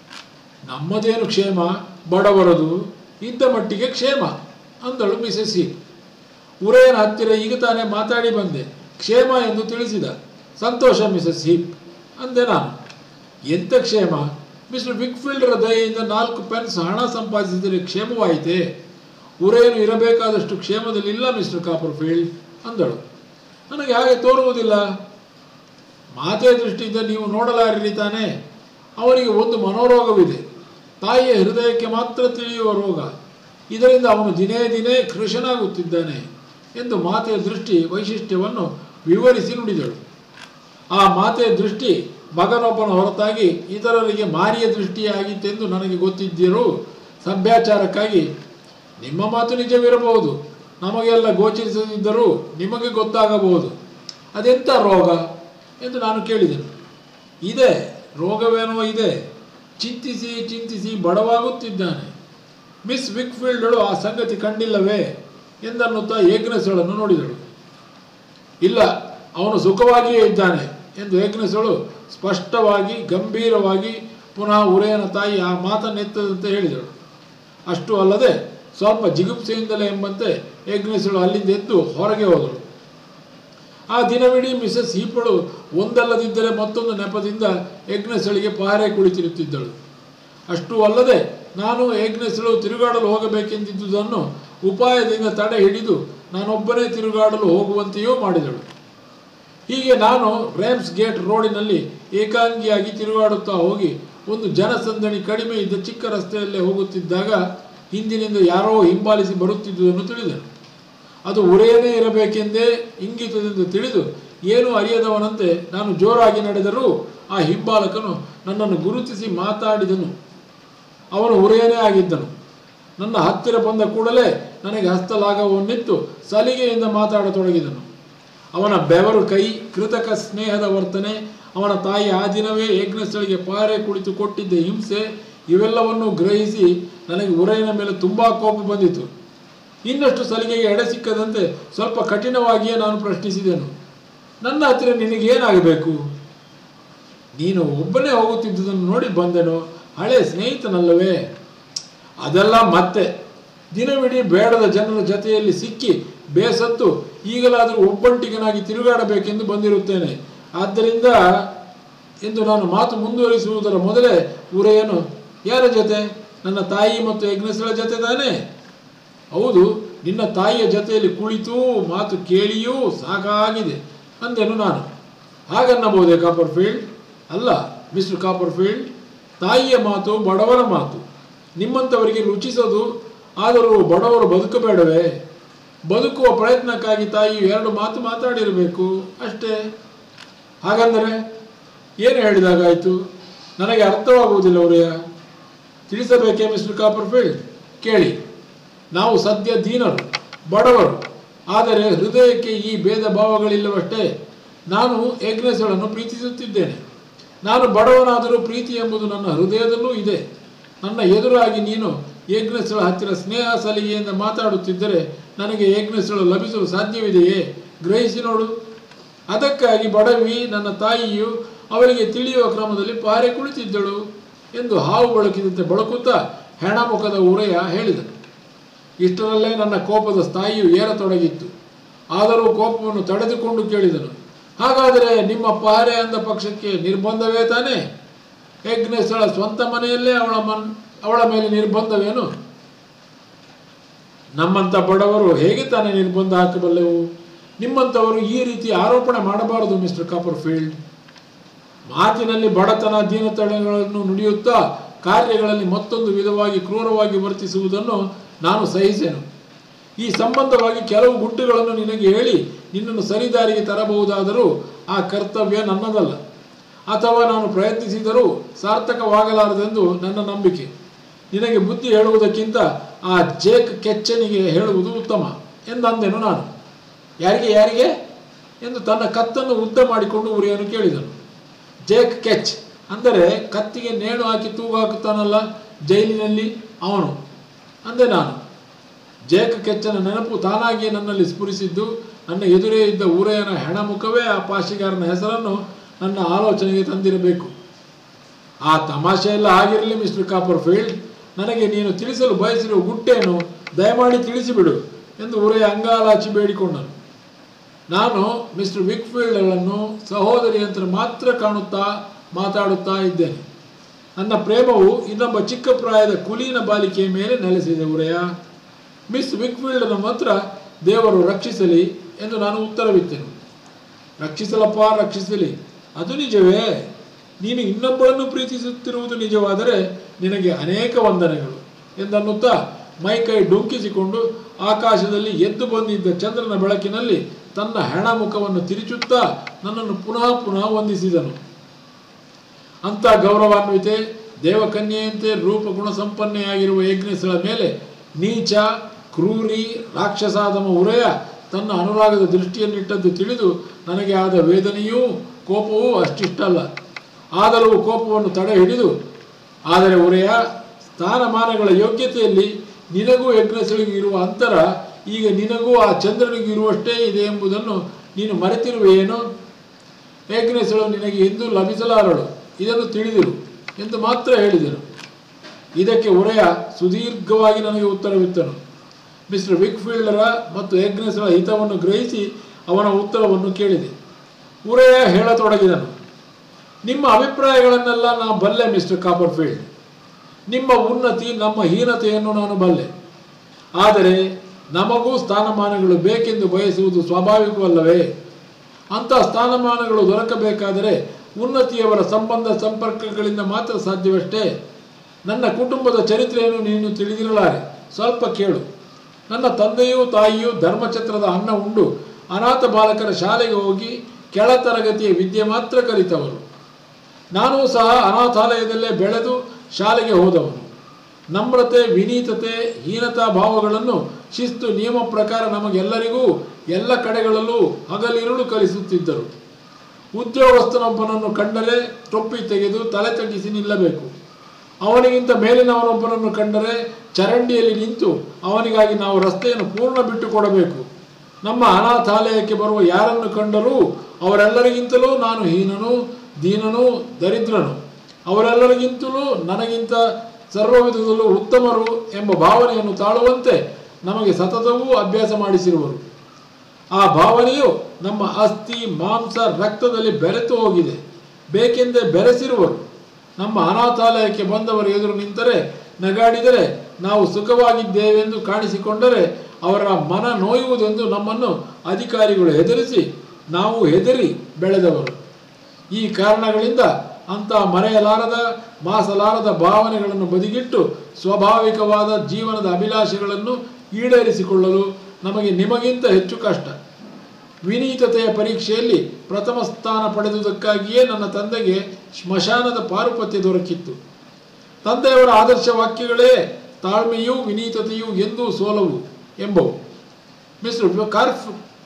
ನಮ್ಮದೇನು ಕ್ಷೇಮ, ಬಡವರದು, ಇದ್ದ ಮಟ್ಟಿಗೆ ಕ್ಷೇಮ ಅಂದಳು ಮಿಸಸ್ ಹೀಪ್. ಉರೆಯನ ಹತ್ತಿರ ಈಗ ತಾನೇ ಮಾತಾಡಿ ಬಂದೆ, ಕ್ಷೇಮ ಎಂದು ತಿಳಿಸಿದ. ಸಂತೋಷ ಮಿಸಸ್ ಹೀಪ್ ಅಂದೆ ನಾನು. ಎಂಥ ಕ್ಷೇಮ? ಮಿಸ್ಟರ್ ವಿಕ್ಫೀಲ್ಡರ ದಯೆಯಿಂದ ನಾಲ್ಕು ಪೆನ್ಸ್ ಹಣ ಸಂಪಾದಿಸಿದರೆ ಕ್ಷೇಮವಾಯಿತೆ. ಉರೆಯನು ಇರಬೇಕಾದಷ್ಟು ಕ್ಷೇಮದಲ್ಲಿಲ್ಲ ಮಿಸ್ಟರ್ ಕಾಪರ್ಫೀಲ್ಡ್ ಅಂದಳು. ನನಗೆ ಹಾಗೆ ತೋರುವುದಿಲ್ಲ. ಮಾತೆ ದೃಷ್ಟಿಯಿಂದ ನೀವು ನೋಡಲಾರಿರಿ ತಾನೆ. ಅವನಿಗೆ ಒಂದು ಮನೋರೋಗವಿದೆ, ತಾಯಿಯ ಹೃದಯಕ್ಕೆ ಮಾತ್ರ ತಿಳಿಯುವ ರೋಗ. ಇದರಿಂದ ಅವನು ದಿನೇ ದಿನೇ ಕೃಶನಾಗುತ್ತಿದ್ದಾನೆ ಎಂದು ಮಾತೆಯ ದೃಷ್ಟಿ ವೈಶಿಷ್ಟ್ಯವನ್ನು ವಿವರಿಸಿ ನುಡಿದಳು. ಆ ಮಾತೆಯ ದೃಷ್ಟಿ ಮಗನೊಬ್ಬನ ಹೊರತಾಗಿ ಇತರರಿಗೆ ಮಾರಿಯ ದೃಷ್ಟಿಯಾಗಿತ್ತೆಂದು ನನಗೆ ಗೊತ್ತಿದ್ದರೂ ಸಭ್ಯಾಚಾರಕ್ಕಾಗಿ ನಿಮ್ಮ ಮಾತು ನಿಜವಿರಬಹುದು, ನಮಗೆಲ್ಲ ಗೋಚರಿಸದಿದ್ದರೂ ನಿಮಗೆ ಗೊತ್ತಾಗಬಹುದು. ಅದೆಂಥ ರೋಗ ಎಂದು ನಾನು ಕೇಳಿದೆನು. ಇದೆ, ರೋಗವೇನೋ ಇದೆ. ಚಿಂತಿಸಿ ಚಿಂತಿಸಿ ಬಡವಾಗುತ್ತಿದ್ದಾನೆ. ಮಿಸ್ ವಿಕ್ಫೀಲ್ಡಳು ಆ ಸಂಗತಿ ಕಂಡಿಲ್ಲವೇ ಎಂದನ್ನುತ್ತಾ ಏಗ್ನೆಸ್ಸಳನ್ನು ನೋಡಿದಳು. ಇಲ್ಲ, ಅವನು ಸುಖವಾಗಿಯೇ ಇದ್ದಾನೆ ಎಂದು ಏಗ್ನೆಸ್ಸಳು ಸ್ಪಷ್ಟವಾಗಿ ಗಂಭೀರವಾಗಿ ಪುನಃ ಉರೆಯನ ತಾಯಿ ಆ ಮಾತನ್ನೆತ್ತದಂತೆ ಹೇಳಿದಳು. ಅಷ್ಟು ಅಲ್ಲದೆ ಸ್ವಲ್ಪ ಜಿಗುಪ್ಸೆಯಿಂದಲೇ ಎಂಬಂತೆ ಏಗ್ನೆಸ್ಸಳು ಅಲ್ಲಿಂದ ಎದ್ದು ಹೊರಗೆ ಹೋದಳು. ಆ ದಿನವಿಡೀ ಮಿಸಸ್ ಹೀಪಳು ಒಂದಲ್ಲದಿದ್ದರೆ ಮತ್ತೊಂದು ನೆಪದಿಂದ ಏಗ್ನೆಸ್ಸಳಿಗೆ ಪಹರೆ ಕುಳಿತಿರುತ್ತಿದ್ದಳು. ಅಷ್ಟೂ ಅಲ್ಲದೆ ನಾನು ಏಗ್ನೆಸ್ಸಳು ತಿರುಗಾಡಲು ಹೋಗಬೇಕೆಂದಿದ್ದುದನ್ನು ಉಪಾಯದಿಂದ ತಡೆ ಹಿಡಿದು ನಾನೊಬ್ಬನೇ ತಿರುಗಾಡಲು ಹೋಗುವಂತೆಯೂ ಮಾಡಿದಳು. ಹೀಗೆ ನಾನು ರೇಮ್ಸ್ ಗೇಟ್ ರೋಡಿನಲ್ಲಿ ಏಕಾಂಗಿಯಾಗಿ ತಿರುಗಾಡುತ್ತಾ ಹೋಗಿ ಒಂದು ಜನಸಂದಣಿ ಕಡಿಮೆ ಇದ್ದ ಚಿಕ್ಕ ರಸ್ತೆಯಲ್ಲೇ ಹೋಗುತ್ತಿದ್ದಾಗ ಹಿಂದಿನಿಂದ ಯಾರೋ ಹಿಂಬಾಲಿಸಿ ಬರುತ್ತಿದ್ದುದನ್ನು ತಿಳಿದನು. ಅದು ಉರೆಯನೇ ಇರಬೇಕೆಂದೇ ಇಂಗಿತದಿಂದ ತಿಳಿದು ಏನೂ ಅರಿಯದವನಂತೆ ನಾನು ಜೋರಾಗಿ ನಡೆದರೂ ಆ ಹಿಂಬಾಲಕನು ನನ್ನನ್ನು ಗುರುತಿಸಿ ಮಾತಾಡಿದನು. ಅವನು ಉರೆಯನೇ ಆಗಿದ್ದನು. ನನ್ನ ಹತ್ತಿರ ಬಂದ ಕೂಡಲೇ ನನಗೆ ಹಸ್ತಲಾಘವನ್ನಿತ್ತು ಸಲಿಗೆಯಿಂದ ಮಾತಾಡತೊಡಗಿದನು. ಅವನ ಬೆವರು ಕೈ, ಕೃತಕ ಸ್ನೇಹದ ವರ್ತನೆ, ಅವನ ತಾಯಿ ಆ ದಿನವೇ ಏಗ್ನೆಸ್ಸಳಿಗೆ ಪಾರೆ ಕುಳಿತು ಕೊಟ್ಟಿದ್ದ ಹಿಂಸೆ ಇವೆಲ್ಲವನ್ನೂ ಗ್ರಹಿಸಿ ನನಗೆ ಉರೆಯನ ಮೇಲೆ ತುಂಬ ಕೋಪ ಬಂದಿತು. ಇನ್ನಷ್ಟು ಸಲಿಗೆಗೆ ಎಡೆ ಸಿಕ್ಕದಂತೆ ಸ್ವಲ್ಪ ಕಠಿಣವಾಗಿಯೇ ನಾನು ಪ್ರಶ್ನಿಸಿದೆನು, ನನ್ನ ಹತ್ತಿರ ನಿನಗೇನಾಗಬೇಕು? ನೀನು ಒಬ್ಬನೇ ಹೋಗುತ್ತಿದ್ದುದನ್ನು ನೋಡಿ ಬಂದೆನು, ಹಳೆ ಸ್ನೇಹಿತನಲ್ಲವೇ? ಅದೆಲ್ಲ ಮತ್ತೆ ದಿನವಿಡೀ ಬೇಡದ ಜನರ ಜೊತೆಯಲ್ಲಿ ಸಿಕ್ಕಿ ಬೇಸತ್ತು ಈಗಲಾದರೂ ಒಬ್ಬಂಟಿಗನಾಗಿ ತಿರುಗಾಡಬೇಕೆಂದು ಬಂದಿರುತ್ತೇನೆ. ಆದ್ದರಿಂದ ಎಂದು ನಾನು ಮಾತು ಮುಂದುವರಿಸುವುದರ ಮೊದಲೇ ಉರೆಯನು, ಯಾರ ಜೊತೆ? ನನ್ನ ತಾಯಿ ಮತ್ತು ಯಜ್ಞಸ್ಥಳ ಜೊತೆ ತಾನೇ? ಹೌದು, ನಿನ್ನ ತಾಯಿಯ ಜೊತೆಯಲ್ಲಿ ಕುಳಿತೂ ಮಾತು ಕೇಳಿಯೂ ಸಾಕಾಗಿದೆ ಅಂದೆನು ನಾನು. ಹಾಗನ್ನಬಹುದೇ ಕಾಪರ್ಫೀಲ್ಡ್? ಅಲ್ಲ ಮಿಸ್ಟರ್ ಕಾಪರ್ಫೀಲ್ಡ್, ತಾಯಿಯ ಮಾತು ಬಡವರ ಮಾತು. ನಿಮ್ಮಂಥವರಿಗೆ ರುಚಿಸದು. ಆದರೂ ಬಡವರು ಬದುಕಬೇಡವೇ? ಬದುಕುವ ಪ್ರಯತ್ನಕ್ಕಾಗಿ ತಾಯಿಯು ಎರಡು ಮಾತು ಮಾತಾಡಿರಬೇಕು ಅಷ್ಟೇ. ಹಾಗಂದರೆ ಏನು ಹೇಳಿದಾಗಾಯಿತು? ನನಗೆ ಅರ್ಥವಾಗುವುದಿಲ್ಲ ಉರೆಯ. ತಿಳಿಸಬೇಕೇ ಮಿಸ್ಟರ್ ಕಾಪರ್ಫೀಲ್ಡ್? ಕೇಳಿ, ನಾವು ಸದ್ಯ ದೀನರು, ಬಡವರು. ಆದರೆ ಹೃದಯಕ್ಕೆ ಈ ಭೇದ ಭಾವಗಳಿಲ್ಲವಷ್ಟೇ. ನಾನು ಯಜ್ಞೇಶ್ವರನ್ನು ಪ್ರೀತಿಸುತ್ತಿದ್ದೇನೆ. ನಾನು ಬಡವನಾದರೂ ಪ್ರೀತಿ ಎಂಬುದು ನನ್ನ ಹೃದಯದಲ್ಲೂ ಇದೆ. ನನ್ನ ಎದುರಾಗಿ ನೀನು ಯಜ್ಞಸ್ಥಳ ಹತ್ತಿರ ಸ್ನೇಹ ಸಲಿಗೆಯಿಂದ ಮಾತಾಡುತ್ತಿದ್ದರೆ ನನಗೆ ಯಜ್ಞಸ್ಥಳ ಲಭಿಸಲು ಸಾಧ್ಯವಿದೆಯೇ? ಗ್ರಹಿಸಿ ನೋಡು. ಅದಕ್ಕಾಗಿ ಬಡವಿ ನನ್ನ ತಾಯಿಯು ಅವಳಿಗೆ ತಿಳಿಯುವ ಕ್ರಮದಲ್ಲಿ ಪಾರೆ ಕುಳಿತಿದ್ದಳು ಎಂದು ಹಾವು ಬಳಕಿದಂತೆ ಬಳಕುತ್ತಾ ಹೆಣಮುಖದ ಉರೆಯ ಹೇಳಿದನು. ಇಷ್ಟರಲ್ಲೇ ನನ್ನ ಕೋಪದ ಸ್ಥಾಯಿಯು ಏರತೊಡಗಿತ್ತು. ಆದರೂ ಕೋಪವನ್ನು ತಡೆದುಕೊಂಡು ಕೇಳಿದನು, ಹಾಗಾದರೆ ನಿಮ್ಮ ಪಾರೆ ಅಂದ ಪಕ್ಷಕ್ಕೆ ನಿರ್ಬಂಧವೇ ತಾನೇ? ಯಜ್ಞಸ್ಥಳ ಸ್ವಂತ ಮನೆಯಲ್ಲೇ ಅವಳ ಮನ್ ಅವಳ ಮೇಲೆ ನಿರ್ಬಂಧವೇನು? ನಮ್ಮಂಥ ಬಡವರು ಹೇಗೆ ತಾನೇ ನಿರ್ಬಂಧ ಹಾಕಬಲ್ಲೆವು? ನಿಮ್ಮಂಥವರು ಈ ರೀತಿ ಆರೋಪಣೆ ಮಾಡಬಾರದು ಮಿಸ್ಟರ್ ಕಾಪರ್ಫೀಲ್ಡ್. ಮಾತಿನಲ್ಲಿ ಬಡತನ ದೀನತಳಗಳನ್ನು ನುಡಿಯುತ್ತಾ ಕಾರ್ಯಗಳಲ್ಲಿ ಮತ್ತೊಂದು ವಿಧವಾಗಿ ಕ್ರೂರವಾಗಿ ವರ್ತಿಸುವುದನ್ನು ನಾನು ಸಹಿಸೆನು. ಈ ಸಂಬಂಧವಾಗಿ ಕೆಲವು ಗುಟ್ಟುಗಳನ್ನು ನಿನಗೆ ಹೇಳಿ ನಿನ್ನನ್ನು ಸರಿದಾರಿಗೆ ತರಬಹುದಾದರೂ ಆ ಕರ್ತವ್ಯ ನನ್ನದಲ್ಲ. ಅಥವಾ ನಾನು ಪ್ರಯತ್ನಿಸಿದರೂ ಸಾರ್ಥಕವಾಗಲಾರದೆಂದು ನನ್ನ ನಂಬಿಕೆ. ನಿನಗೆ ಬುದ್ಧಿ ಹೇಳುವುದಕ್ಕಿಂತ ಆ ಜೇಕ್ ಕೆಚ್ಚನಿಗೆ ಹೇಳುವುದು ಉತ್ತಮ ಎಂದಂದೆನು ನಾನು. ಯಾರಿಗೆ ಯಾರಿಗೆ ಎಂದು ತನ್ನ ಕತ್ತನ್ನು ಉದ್ದ ಮಾಡಿಕೊಂಡು ಉರಿಯನು ಕೇಳಿದನು. ಜೇಕ್ ಕೆಚ್ ಅಂದರೆ ಕತ್ತಿಗೆ ನೇಣು ಹಾಕಿ ತೂಗು ಹಾಕುತ್ತಾನಲ್ಲ ಜೈಲಿನಲ್ಲಿ, ಅವನು ಅಂದೆ ನಾನು. ಜೇಕ್ ಕೆಚ್ಚನ ನೆನಪು ತಾನಾಗಿಯೇ ನನ್ನಲ್ಲಿ ಸ್ಫುರಿಸಿದ್ದು. ನನ್ನ ಎದುರೇ ಇದ್ದ ಉರೆಯನ ಹೆಣಮುಖವೇ ಆ ಪಾಶಿಗಾರನ ಹೆಸರನ್ನು ನನ್ನ ಆಲೋಚನೆಗೆ ತಂದಿರಬೇಕು. ಆ ತಮಾಷೆಯೆಲ್ಲ ಆಗಿರಲಿ ಮಿಸ್ಟರ್ ಕಾಪರ್ಫೀಲ್ಡ್. ನನಗೆ ನೀನು ತಿಳಿಸಲು ಬಯಸಿರುವ ಗುಟ್ಟೇನು? ದಯಮಾಡಿ ತಿಳಿಸಿಬಿಡು ಎಂದು ಉರೆಯ ಅಂಗಾಲಾಚಿ ಬೇಡಿಕೊಂಡನು. ನಾನು ಮಿಸ್ಟರ್ ವಿಕ್ಫೀಲ್ಡ್ಗಳನ್ನು ಸಹೋದರಿಯಂತರ ಮಾತ್ರ ಕಾಣುತ್ತಾ ಮಾತಾಡುತ್ತಾ ಇದ್ದೇನೆ. ನನ್ನ ಪ್ರೇಮವು ಇನ್ನೊಬ್ಬ ಚಿಕ್ಕ ಪ್ರಾಯದ ಕುಲೀನ ಬಾಲಿಕೆಯ ಮೇಲೆ ನೆಲೆಸಿದೆ ಉರೆಯ. ಮಿಸ್ ವಿಕ್ಫೀಲ್ಡನ್ನು ಮಾತ್ರ ದೇವರು ರಕ್ಷಿಸಲಿ ಎಂದು ನಾನು ಉತ್ತರವಿತ್ತೇನೆ. ರಕ್ಷಿಸಲಪ್ಪ, ರಕ್ಷಿಸಲಿ, ಅದು ನಿಜವೇ. ನೀನು ಇನ್ನೊಬ್ಬಳನ್ನು ಪ್ರೀತಿಸುತ್ತಿರುವುದು ನಿಜವಾದರೆ ನಿನಗೆ ಅನೇಕ ವಂದನೆಗಳು ಎಂದನ್ನುತ್ತಾ ಮೈಕೈ ಡೊಂಕಿಸಿಕೊಂಡು ಆಕಾಶದಲ್ಲಿ ಎದ್ದು ಬಂದಿದ್ದ ಚಂದ್ರನ ಬೆಳಕಿನಲ್ಲಿ ತನ್ನ ಹೆಣಮುಖವನ್ನು ತಿರುಚುತ್ತಾ ನನ್ನನ್ನು ಪುನಃ ಪುನಃ ವಂದಿಸಿದನು. ಅಂಥ ಗೌರವಾನ್ವಿತೆ ದೇವಕನ್ಯೆಯಂತೆ ರೂಪ ಗುಣ ಸಂಪನ್ನೆಯಾಗಿರುವ ಯಜ್ಞಸ್ಥಳ ಮೇಲೆ ನೀಚ ಕ್ರೂರಿ ರಾಕ್ಷಸಾದಮ ಉರೆಯ ತನ್ನ ಅನುರಾಗದ ದೃಷ್ಟಿಯನ್ನಿಟ್ಟದ್ದು ತಿಳಿದು ನನಗೆ ಆದ ವೇದನೆಯೂ ಕೋಪವೂ ಅಷ್ಟಿಷ್ಟಲ್ಲ. ಆದರೂ ಕೋಪವನ್ನು ತಡೆ ಹಿಡಿದು, ಆದರೆ ಉರೆಯ, ಸ್ಥಾನಮಾನಗಳ ಯೋಗ್ಯತೆಯಲ್ಲಿ ನಿನಗೂ ಯಜ್ಞಸ್ಥಳಿಗೂ ಇರುವ ಅಂತರ ಈಗ ನಿನಗೂ ಆ ಚಂದ್ರನಿಗೂ ಇರುವಷ್ಟೇ ಇದೆ ಎಂಬುದನ್ನು ನೀನು ಮರೆತಿರುವೆಯೇನು? ಯಜ್ಞಸ್ಥಳು ನಿನಗೆ ಎಂದೂ ಲಭಿಸಲಾರಳು, ಇದನ್ನು ತಿಳಿದಿರು ಎಂದು ಮಾತ್ರ ಹೇಳಿದನು. ಇದಕ್ಕೆ ಉರೆಯ ಸುದೀರ್ಘವಾಗಿ ನನಗೆ ಉತ್ತರವಿತ್ತನು. ಮಿಸ್ಟರ್ ವಿಕ್ಫೀಲ್ಡರ ಮತ್ತು ಯಜ್ಞಸ್ಥಳ ಹಿತವನ್ನು ಗ್ರಹಿಸಿ ಅವನ ಉತ್ತರವನ್ನು ಕೇಳಿದೆ. ಉರೆಯ ಹೇಳತೊಡಗಿದನು, ನಿಮ್ಮ ಅಭಿಪ್ರಾಯಗಳನ್ನೆಲ್ಲ ನಾನು ಬಲ್ಲೆ ಮಿಸ್ಟರ್ ಕಾಪರ್ಫೀಲ್ಡ್. ನಿಮ್ಮ ಉನ್ನತಿ ನಮ್ಮ ಹೀನತೆಯನ್ನು ನಾನು ಬಲ್ಲೆ. ಆದರೆ ನಮಗೂ ಸ್ಥಾನಮಾನಗಳು ಬೇಕೆಂದು ಬಯಸುವುದು ಸ್ವಾಭಾವಿಕವಲ್ಲವೇ? ಅಂಥ ಸ್ಥಾನಮಾನಗಳು ದೊರಕಬೇಕಾದರೆ ಉನ್ನತಿಯವರ ಸಂಬಂಧ ಸಂಪರ್ಕಗಳಿಂದ ಮಾತ್ರ ಸಾಧ್ಯವಷ್ಟೇ. ನನ್ನ ಕುಟುಂಬದ ಚರಿತ್ರೆಯನ್ನು ನೀನು ತಿಳಿದಿರಲಾರೆ. ಸ್ವಲ್ಪ ಕೇಳು. ನನ್ನ ತಂದೆಯೂ ತಾಯಿಯೂ ಧರ್ಮಛತ್ರದ ಅನ್ನ ಉಂಡು ಅನಾಥ ಬಾಲಕರ ಶಾಲೆಗೆ ಹೋಗಿ ಕೆಳ ತರಗತಿಯ ವಿದ್ಯೆ ಮಾತ್ರ ಕಲಿತವರು. ನಾನೂ ಸಹ ಅನಾಥಾಲಯದಲ್ಲೇ ಬೆಳೆದು ಶಾಲೆಗೆ ಹೋದವನು. ನಮ್ರತೆ, ವಿನೀತತೆ, ಹೀನತಾ ಭಾವಗಳನ್ನು ಶಿಸ್ತು ನಿಯಮ ಪ್ರಕಾರ ನಮಗೆಲ್ಲರಿಗೂ ಎಲ್ಲ ಕಡೆಗಳಲ್ಲೂ ಹಗಲಿರುಳು ಕಲಿಸುತ್ತಿದ್ದರು. ಉದ್ಯೋಗಸ್ಥನೊಬ್ಬನನ್ನು ಕಂಡರೆ ಟೊಪ್ಪಿ ತೆಗೆದು ತಲೆ ತಗ್ಗಿಸಿ ನಿಲ್ಲಬೇಕು. ಅವನಿಗಿಂತ ಮೇಲಿನವನೊಬ್ಬನನ್ನು ಕಂಡರೆ ಚರಂಡಿಯಲ್ಲಿ ನಿಂತು ಅವನಿಗಾಗಿ ನಾವು ರಸ್ತೆಯನ್ನು ಪೂರ್ಣ ಬಿಟ್ಟು ಕೊಡಬೇಕು. ನಮ್ಮ ಅನಾಥಾಲಯಕ್ಕೆ ಬರುವ ಯಾರನ್ನು ಕಂಡರೂ ಅವರೆಲ್ಲರಿಗಿಂತಲೂ ನಾನು ಹೀನನು, ದೀನನು, ದರಿದ್ರನು, ಅವರೆಲ್ಲರಿಗಿಂತಲೂ ನನಗಿಂತ ಸರ್ವವಿಧದಲ್ಲೂ ಉತ್ತಮರು ಎಂಬ ಭಾವನೆಯನ್ನು ತಾಳುವಂತೆ ನಮಗೆ ಸತತವೂ ಅಭ್ಯಾಸ ಮಾಡಿಸಿರುವರು. ಆ ಭಾವನೆಯು ನಮ್ಮ ಅಸ್ಥಿ ಮಾಂಸ ರಕ್ತದಲ್ಲಿ ಬೆರೆತು ಹೋಗಿದೆ. ಬೇಕೆಂದೇ ಬೆರೆಸಿರುವರು. ನಮ್ಮ ಅನಾಥಾಲಯಕ್ಕೆ ಬಂದವರು ಎದುರು ನಿಂತರೆ, ನಗಾಡಿದರೆ, ನಾವು ಸುಖವಾಗಿದ್ದೇವೆಂದು ಕಾಣಿಸಿಕೊಂಡರೆ ಅವರ ಮನ ನೋಯುವುದೆಂದು ನಮ್ಮನ್ನು ಅಧಿಕಾರಿಗಳು ಹೆದರಿಸಿ ನಾವು ಹೆದರಿ ಬೆಳೆದವರು. ಈ ಕಾರಣಗಳಿಂದ ಅಂಥ ಮರೆಯಲಾರದ ಮಾಸಲಾರದ ಭಾವನೆಗಳನ್ನು ಬದಿಗಿಟ್ಟು ಸ್ವಾಭಾವಿಕವಾದ ಜೀವನದ ಅಭಿಲಾಷೆಗಳನ್ನು ಈಡೇರಿಸಿಕೊಳ್ಳಲು ನಮಗೆ ನಿಮಗಿಂತ ಹೆಚ್ಚು ಕಷ್ಟ. ವಿನೀತತೆಯ ಪರೀಕ್ಷೆಯಲ್ಲಿ ಪ್ರಥಮ ಸ್ಥಾನ ಪಡೆದುದಕ್ಕಾಗಿಯೇ ನನ್ನ ತಂದೆಗೆ ಸ್ಮಶಾನದ ಪಾರುಪತ್ಯ ದೊರಕಿತ್ತು. ತಂದೆಯವರ ಆದರ್ಶ ವಾಕ್ಯಗಳೇ ತಾಳ್ಮೆಯೂ ವಿನೀತತೆಯೂ ಎಂದೂ ಸೋಲವು ಎಂಬವು. ಮಿಸ್ಟರ್ ಕಾರ್ಫ್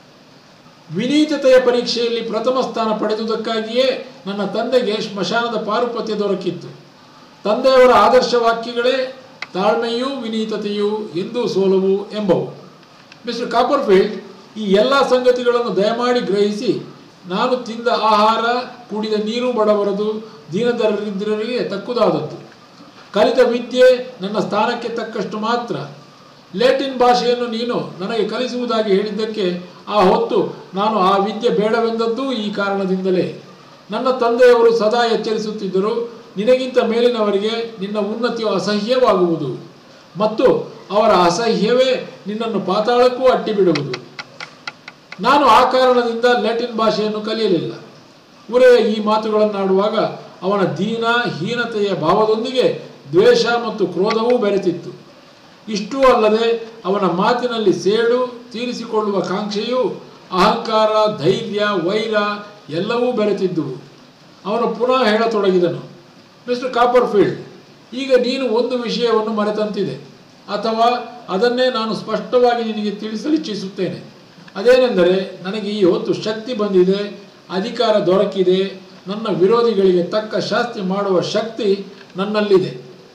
ವಿನೀತತೆಯ ಪರೀಕ್ಷೆಯಲ್ಲಿ ಪ್ರಥಮ ಸ್ಥಾನ ಪಡೆದುದಕ್ಕಾಗಿಯೇ ನನ್ನ ತಂದೆಗೆ ಸ್ಮಶಾನದ ಪಾರುಪತ್ಯ ದೊರಕಿತ್ತು. ತಂದೆಯವರ ಆದರ್ಶ ವಾಕ್ಯಗಳೇ ತಾಳ್ಮೆಯೂ ವಿನೀತತೆಯೂ ಎಂದೂ ಸೋಲವು ಎಂಬವು. ಮಿಸ್ಟರ್ ಕಾಪರ್ಫೀಲ್ಡ್, ಈ ಎಲ್ಲ ಸಂಗತಿಗಳನ್ನು ದಯಮಾಡಿ ಗ್ರಹಿಸಿ, ನಾನು ತಿಂದ ಆಹಾರ, ಕುಡಿದ ನೀರು ಬಡವರದು, ದೀನದರಿದ್ರರಿಗೆ ತಕ್ಕುದಾದದ್ದು. ಕಲಿತ ವಿದ್ಯೆ ನನ್ನ ಸ್ಥಾನಕ್ಕೆ ತಕ್ಕಷ್ಟು ಮಾತ್ರ. ಲ್ಯಾಟಿನ್ ಭಾಷೆಯನ್ನು ನೀನು ನನಗೆ ಕಲಿಸುವುದಾಗಿ ಹೇಳಿದ್ದಕ್ಕೆ ಆ ಹೊತ್ತು ನಾನು ಆ ವಿದ್ಯೆ ಬೇಡವೆಂದದ್ದೂ ಈ ಕಾರಣದಿಂದಲೇ. ನನ್ನ ತಂದೆಯವರು ಸದಾ ಎಚ್ಚರಿಸುತ್ತಿದ್ದರು, ನಿನಗಿಂತ ಮೇಲಿನವರಿಗೆ ನಿನ್ನ ಉನ್ನತಿಯು ಅಸಹ್ಯವಾಗುವುದು ಮತ್ತು ಅವರ ಅಸಹ್ಯವೇ ನಿನ್ನನ್ನು ಪಾತಾಳಕ್ಕೂ ಅಟ್ಟಿಬಿಡುವುದು. ನಾನು ಆ ಕಾರಣದಿಂದ ಲ್ಯಾಟಿನ್ ಭಾಷೆಯನ್ನು ಕಲಿಯಲಿಲ್ಲ. ಉರೆಯ ಈ ಮಾತುಗಳನ್ನಾಡುವಾಗ ಅವನ ದೀನ ಹೀನತೆಯ ಭಾವದೊಂದಿಗೆ ದ್ವೇಷ ಮತ್ತು ಕ್ರೋಧವೂ ಬೆರೆತಿತ್ತು. ಇಷ್ಟೂ ಅಲ್ಲದೆ ಅವನ ಮಾತಿನಲ್ಲಿ ಸೇಡು ತೀರಿಸಿಕೊಳ್ಳುವ ಕಾಂಕ್ಷೆಯು, ಅಹಂಕಾರ, ಧೈರ್ಯ, ವೈರ ಎಲ್ಲವೂ ಬೆರೆತಿದ್ದುವು. ಅವನು ಪುನಃ ಹೇಳತೊಡಗಿದನು, ಮಿಸ್ಟರ್ ಕಾಪರ್ಫೀಲ್ಡ್, ಈಗ ನೀನು ಒಂದು ವಿಷಯವನ್ನು ಮರೆತಂತಿದೆ, ಅಥವಾ ಅದನ್ನೇ ನಾನು ಸ್ಪಷ್ಟವಾಗಿ ನಿನಗೆ ತಿಳಿಸಲಿಚ್ಛಿಸುತ್ತೇನೆ. ಅದೇನೆಂದರೆ, ನನಗೆ ಈ ಹೊತ್ತು ಶಕ್ತಿ ಬಂದಿದೆ, ಅಧಿಕಾರ ದೊರಕಿದೆ, ನನ್ನ ವಿರೋಧಿಗಳಿಗೆ ತಕ್ಕ ಶಾಸ್ತಿ ಮಾಡುವ ಶಕ್ತಿ ನನ್ನಲ್ಲಿದೆ.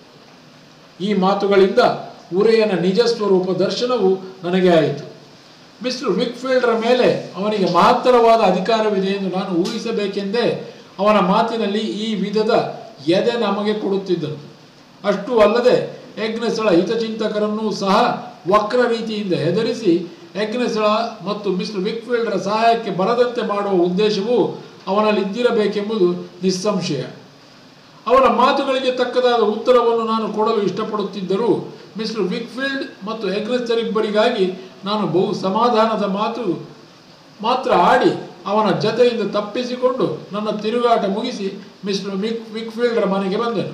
ಈ ಮಾತುಗಳಿಂದ ಉರೆಯನ ನಿಜ ಸ್ವರೂಪ ದರ್ಶನವು ನನಗೆ ಆಯಿತು. ಮಿಸ್ಟರ್ ವಿಕ್ಫೀಲ್ಡ್ರ ಮೇಲೆ ಅವನಿಗೆ ಮಹತ್ತರವಾದ ಅಧಿಕಾರವಿದೆ ಎಂದು ನಾನು ಊಹಿಸಬೇಕೆಂದೇ ಅವನ ಮಾತಿನಲ್ಲಿ ಈ ವಿಧದ ಎದೆ ನಮಗೆ ಕೊಡುತ್ತಿದ್ದನು. ಅಷ್ಟೂ ಅಲ್ಲದೆ ಯಜ್ಞಸ್ಥಳ ಹಿತಚಿಂತಕರನ್ನೂ ಸಹ ವಕ್ರ ರೀತಿಯಿಂದ ಹೆದರಿಸಿ ಯಜ್ಞಸ್ಥಳ ಮತ್ತು ಮಿಸ್ಟರ್ ವಿಕ್ಫೀಲ್ಡ್ರ ಸಹಾಯಕ್ಕೆ ಬರದಂತೆ ಮಾಡುವ ಉದ್ದೇಶವು ಅವನಲ್ಲಿದ್ದಿರಬೇಕೆಂಬುದು ನಿಸ್ಸಂಶಯ. ಅವನ ಮಾತುಗಳಿಗೆ ತಕ್ಕದಾದ ಉತ್ತರವನ್ನು ನಾನು ಕೊಡಲು ಇಷ್ಟಪಡುತ್ತಿದ್ದರೂ ಮಿಸ್ಟರ್ ವಿಕ್ಫೀಲ್ಡ್ ಮತ್ತು ಯಜ್ಞಸ್ಥರಿಬ್ಬರಿಗಾಗಿ ನಾನು ಬಹು ಸಮಾಧಾನದ ಮಾತು ಮಾತ್ರ ಆಡಿ ಅವನ ಜತೆಯಿಂದ ತಪ್ಪಿಸಿಕೊಂಡು ನನ್ನ ತಿರುಗಾಟ ಮುಗಿಸಿ ಮಿಸ್ಟರ್ ವಿಕ್ ವಿಕ್ಫೀಲ್ಡ್ರ ಮನೆಗೆ ಬಂದೆನು.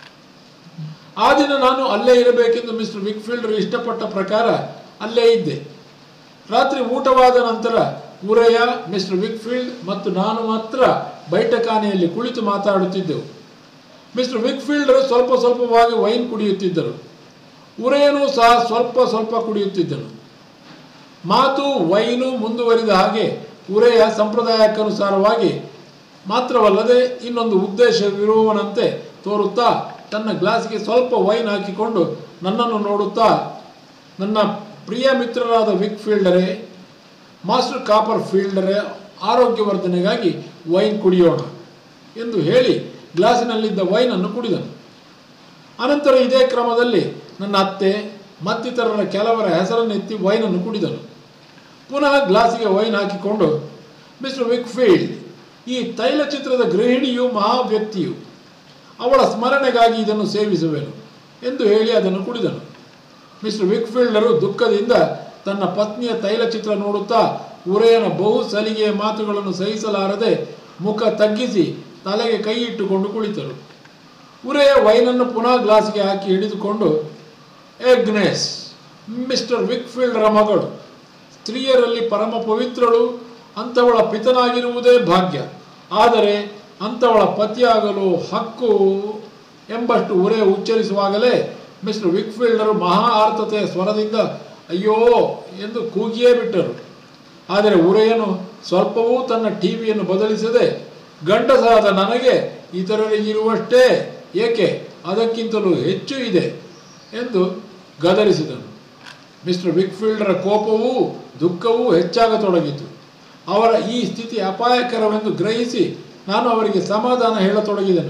ಆ ದಿನ ನಾನು ಅಲ್ಲೇ ಇರಬೇಕೆಂದು ಮಿಸ್ಟರ್ ವಿಕ್ಫೀಲ್ಡ್ರು ಇಷ್ಟಪಟ್ಟ ಪ್ರಕಾರ ಅಲ್ಲೇ ಇದ್ದೆ. ರಾತ್ರಿ ಊಟವಾದ ನಂತರ ಉರೆಯ, ಮಿಸ್ಟರ್ ವಿಕ್ಫೀಲ್ಡ್ ಮತ್ತು ನಾನು ಮಾತ್ರ ಬೈಠಕಾನೆಯಲ್ಲಿ ಕುಳಿತು ಮಾತಾಡುತ್ತಿದ್ದೆವು. ಮಿಸ್ಟರ್ ವಿಕ್ಫೀಲ್ಡರು ಸ್ವಲ್ಪ ಸ್ವಲ್ಪವಾಗಿ ವೈನ್ ಕುಡಿಯುತ್ತಿದ್ದರು. ಉರೆಯನೂ ಸಹ ಸ್ವಲ್ಪ ಸ್ವಲ್ಪ ಕುಡಿಯುತ್ತಿದ್ದನು. ಮಾತು ವೈನು ಮುಂದುವರಿದ ಹಾಗೆ ಉರೆಯ ಸಂಪ್ರದಾಯಕ್ಕನುಸಾರವಾಗಿ ಮಾತ್ರವಲ್ಲದೆ ಇನ್ನೊಂದು ಉದ್ದೇಶವಿರುವವನಂತೆ ತೋರುತ್ತಾ ತನ್ನ ಗ್ಲಾಸಿಗೆ ಸ್ವಲ್ಪ ವೈನ್ ಹಾಕಿಕೊಂಡು ನನ್ನನ್ನು ನೋಡುತ್ತಾ, ನನ್ನ ಪ್ರಿಯ ಮಿತ್ರರಾದ ವಿಕ್ಫೀಲ್ಡರೇ, ಮಾಸ್ಟರ್ ಕಾಪರ್ ಫೀಲ್ಡರೇ, ಆರೋಗ್ಯವರ್ಧನೆಗಾಗಿ ವೈನ್ ಕುಡಿಯೋಣ ಎಂದು ಹೇಳಿ ಗ್ಲಾಸಿನಲ್ಲಿದ್ದ ವೈನನ್ನು ಕುಡಿದನು. ಅನಂತರ ಇದೇ ಕ್ರಮದಲ್ಲಿ ನನ್ನ ಅತ್ತೆ ಮತ್ತಿತರರ ಕೆಲವರ ಹೆಸರನ್ನೆತ್ತಿ ವೈನನ್ನು ಕುಡಿದನು. ಪುನಃ ಗ್ಲಾಸಿಗೆ ವೈನ್ ಹಾಕಿಕೊಂಡು, ಮಿಸ್ಟರ್ ವಿಕ್ಫೀಲ್ಡ್, ಈ ತೈಲಚಿತ್ರದ ಗೃಹಿಣಿಯು ಮಹಾ ವ್ಯಕ್ತಿಯು, ಅವಳ ಸ್ಮರಣೆಗಾಗಿ ಇದನ್ನು ಸೇವಿಸುವೆನು ಎಂದು ಹೇಳಿ ಅದನ್ನು ಕುಡಿದನು. ಮಿಸ್ಟರ್ ವಿಕ್ಫೀಲ್ಡರು ದುಃಖದಿಂದ ತನ್ನ ಪತ್ನಿಯ ತೈಲಚಿತ್ರ ನೋಡುತ್ತಾ ಉರೆಯನ ಬಹು ಸಲಿಗೆಯ ಮಾತುಗಳನ್ನು ಸಹಿಸಲಾರದೆ ಮುಖ ತಗ್ಗಿಸಿ ತಲೆಗೆ ಕೈ ಇಟ್ಟುಕೊಂಡು ಕುಳಿತರು. ಉರೆಯ ವೈನನ್ನು ಪುನಃ ಗ್ಲಾಸ್ಗೆ ಹಾಕಿ ಹಿಡಿದುಕೊಂಡು, ಎಗ್ನೆಸ್, ಮಿಸ್ಟರ್ ವಿಕ್ಫೀಲ್ಡರ ಮಗಳು, ಸ್ತ್ರೀಯರಲ್ಲಿ ಪರಮ ಪವಿತ್ರಳು, ಅಂಥವಳ ಪಿತನಾಗಿರುವುದೇ ಭಾಗ್ಯ, ಆದರೆ ಅಂಥವಳ ಪತಿಯಾಗಲು ಹಕ್ಕು ಎಂಬಷ್ಟು ಉರೆ ಉಚ್ಚರಿಸುವಾಗಲೇ ಮಿಸ್ಟರ್ ವಿಕ್ಫೀಲ್ಡರು ಮಹಾ ಆರ್ತತೆಯ ಸ್ವರದಿಂದ ಅಯ್ಯೋ ಎಂದು ಕೂಗಿಯೇ ಬಿಟ್ಟರು. ಆದರೆ ಉರೆಯನು ಸ್ವಲ್ಪವೂ ತನ್ನ ಟಿವಿಯನ್ನು ಬದಲಿಸದೆ, ಗಂಡಸಾದ ನನಗೆ ಇತರರಿಗಿರುವಷ್ಟೇ ಏಕೆ, ಅದಕ್ಕಿಂತಲೂ ಹೆಚ್ಚು ಇದೆ ಎಂದು ಗದರಿಸಿದನು. ಮಿಸ್ಟರ್ ವಿಕ್ಫೀಲ್ಡರ ಕೋಪವೂ ದುಃಖವೂ ಹೆಚ್ಚಾಗತೊಡಗಿತು. ಅವರ ಈ ಸ್ಥಿತಿ ಅಪಾಯಕರವೆಂದು ಗ್ರಹಿಸಿ ನಾನು ಅವರಿಗೆ ಸಮಾಧಾನ ಹೇಳತೊಡಗಿದೆನು.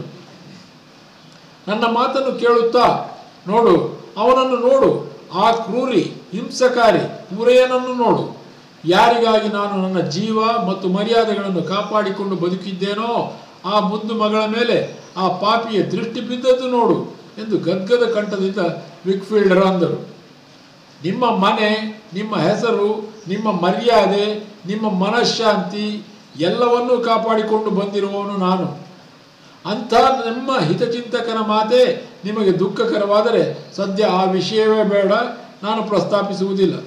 ನನ್ನ ಮಾತನ್ನು ಕೇಳುತ್ತಾ, ನೋಡು, ಅವನನ್ನು ನೋಡು, ಆ ಕ್ರೂರಿ ಹಿಂಸಕಾರಿ ಉರೆಯನನ್ನು ನೋಡು, ಯಾರಿಗಾಗಿ ನಾನು ನನ್ನ ಜೀವ ಮತ್ತು ಮರ್ಯಾದೆಗಳನ್ನು ಕಾಪಾಡಿಕೊಂಡು ಬದುಕಿದ್ದೇನೋ ಆ ಮುದ್ದು ಮಗಳ ಮೇಲೆ ಆ ಪಾಪಿಯ ದೃಷ್ಟಿ ಬಿದ್ದದ್ದು ನೋಡು ಎಂದು ಗದ್ಗದ ಕಂಠದಿಂದ ವಿಕ್ಫೀಲ್ಡರ್ ಅಂದರು. ನಿಮ್ಮ ಮನೆ, ನಿಮ್ಮ ಹೆಸರು, ನಿಮ್ಮ ಮರ್ಯಾದೆ, ನಿಮ್ಮ ಮನಃಶಾಂತಿ ಎಲ್ಲವನ್ನೂ ಕಾಪಾಡಿಕೊಂಡು ಬಂದಿರುವವನು ನಾನು. ಅಂಥ ನಿಮ್ಮ ಹಿತಚಿಂತಕನ ಮಾತೇ ನಿಮಗೆ ದುಃಖಕರವಾದರೆ ಸದ್ಯ ಆ ವಿಷಯವೇ ಬೇಡ, ನಾನು ಪ್ರಸ್ತಾಪಿಸುವುದಿಲ್ಲ.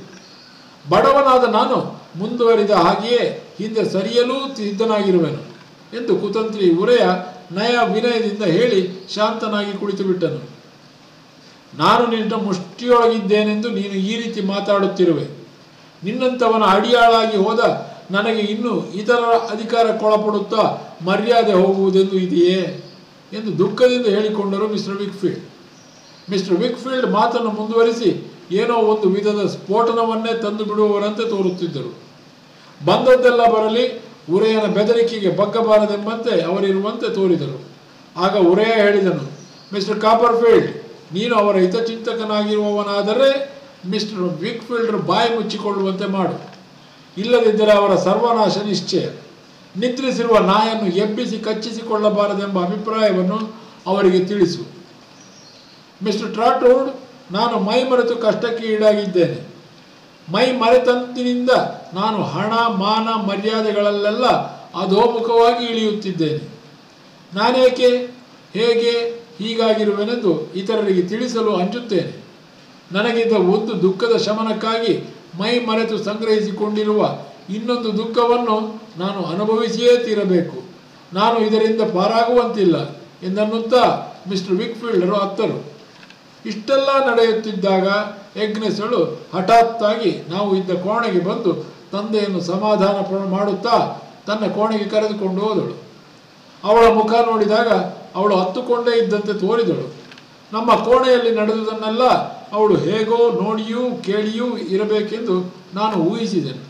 ಬಡವನಾದ ನಾನು ಮುಂದುವರಿದ ಹಾಗೆಯೇ ಹಿಂದೆ ಸರಿಯಲೂ ಸಿದ್ಧನಾಗಿರುವೆನು ಎಂದು ಕುತಂತ್ರಿ ಉರೆಯ ನಯ ವಿನಯದಿಂದ ಹೇಳಿ ಶಾಂತನಾಗಿ ಕುಳಿತು ಬಿಟ್ಟನು. ನಾನು ನಿನ್ನ ಮುಷ್ಟಿಯೊಳಗಿದ್ದೇನೆಂದು ನೀನು ಈ ರೀತಿ ಮಾತಾಡುತ್ತಿರುವೆ. ನಿನ್ನಂಥವನ ಅಡಿಯಾಳಾಗಿ ಹೋದ ನನಗೆ ಇನ್ನೂ ಇತರರ ಅಧಿಕಾರಕ್ಕೊಳಪಡುತ್ತಾ ಮರ್ಯಾದೆ ಹೋಗುವುದೆಂದು ಇದೆಯೇ ಎಂದು ದುಃಖದಿಂದ ಹೇಳಿಕೊಂಡರು ಮಿಸ್ಟರ್ ವಿಕ್ಫೀಲ್ಡ್. ಮಿಸ್ಟರ್ ವಿಕ್ಫೀಲ್ಡ್ ಮಾತನ್ನು ಮುಂದುವರಿಸಿ ಏನೋ ಒಂದು ವಿಧದ ಸ್ಫೋಟನವನ್ನೇ ತಂದು ಬಿಡುವವರಂತೆ ತೋರುತ್ತಿದ್ದರು. ಬಂದದ್ದೆಲ್ಲ ಬರಲಿ, ಉರೆಯನ ಬೆದರಿಕೆಗೆ ಬಗ್ಗಬಾರದೆಂಬಂತೆ ಅವರಿರುವಂತೆ ತೋರಿದರು. ಆಗ ಉರೆಯ ಹೇಳಿದನು, ಮಿಸ್ಟರ್ ಕಾಪರ್ಫೀಲ್ಡ್, ನೀನು ಅವರ ಹಿತಚಿಂತಕನಾಗಿರುವವನಾದರೆ ಮಿಸ್ಟರ್ ವಿಕ್ಫೀಲ್ಡರ್ ಬಾಯಿ ಮುಚ್ಚಿಕೊಳ್ಳುವಂತೆ ಮಾಡು. ಇಲ್ಲದಿದ್ದರೆ ಅವರ ಸರ್ವನಾಶ ನಿಶ್ಚಯ. ನಿದ್ರಿಸಿರುವ ನಾಯನ್ನು ಎಬ್ಬಿಸಿ ಕಚ್ಚಿಸಿಕೊಳ್ಳಬಾರದೆಂಬ ಅಭಿಪ್ರಾಯವನ್ನು ಅವರಿಗೆ ತಿಳಿಸು. ಮಿಸ್ಟರ್ ಟ್ರಾಟ್ವುಡ್, ನಾನು ಮೈ ಮರೆತು ಕಷ್ಟಕ್ಕೆ ಈಡಾಗಿದ್ದೇನೆ. ಮೈ ಮರೆತಂತಿನಿಂದ ನಾನು ಹಣ, ಮಾನ, ಮರ್ಯಾದೆಗಳಲ್ಲೆಲ್ಲ ಅಧೋಮುಖವಾಗಿ ಇಳಿಯುತ್ತಿದ್ದೇನೆ. ನಾನೇಕೆ ಹೇಗೆ ಹೀಗಾಗಿರುವೆನೆಂದು ಇತರರಿಗೆ ತಿಳಿಸಲು ಅಂಜುತ್ತೇನೆ. ನನಗಿದ್ದ ಒಂದು ದುಃಖದ ಶಮನಕ್ಕಾಗಿ ಮೈ ಮರೆತು ಸಂಗ್ರಹಿಸಿಕೊಂಡಿರುವ ಇನ್ನೊಂದು ದುಃಖವನ್ನು ನಾನು ಅನುಭವಿಸಿಯೇ ತೀರಬೇಕು. ನಾನು ಇದರಿಂದ ಪಾರಾಗುವಂತಿಲ್ಲ ಎಂದನ್ನುತ್ತಾ ಮಿಸ್ಟರ್ ವಿಕ್ಫೀಲ್ಡರು ಅತ್ತರು. ಇಷ್ಟೆಲ್ಲ ನಡೆಯುತ್ತಿದ್ದಾಗ ಎಗ್ನೆಸ್ಗಳು ಹಠಾತ್ತಾಗಿ ನಾವು ಇದ್ದ ಕೋಣೆಗೆ ಬಂದು ತಂದೆಯನ್ನು ಸಮಾಧಾನ ಮಾಡುತ್ತಾ ತನ್ನ ಕೋಣೆಗೆ ಕರೆದುಕೊಂಡು ಹೋದಳು. ಅವಳ ಮುಖ ನೋಡಿದಾಗ ಅವಳು ಹತ್ತುಕೊಂಡೇ ಇದ್ದಂತೆ ತೋರಿದಳು. ನಮ್ಮ ಕೋಣೆಯಲ್ಲಿ ನಡೆದುದನ್ನೆಲ್ಲ ಅವಳು ಹೇಗೋ ನೋಡಿಯೂ ಕೇಳಿಯೂ ಇರಬೇಕೆಂದು ನಾನು ಊಹಿಸಿದೆನು.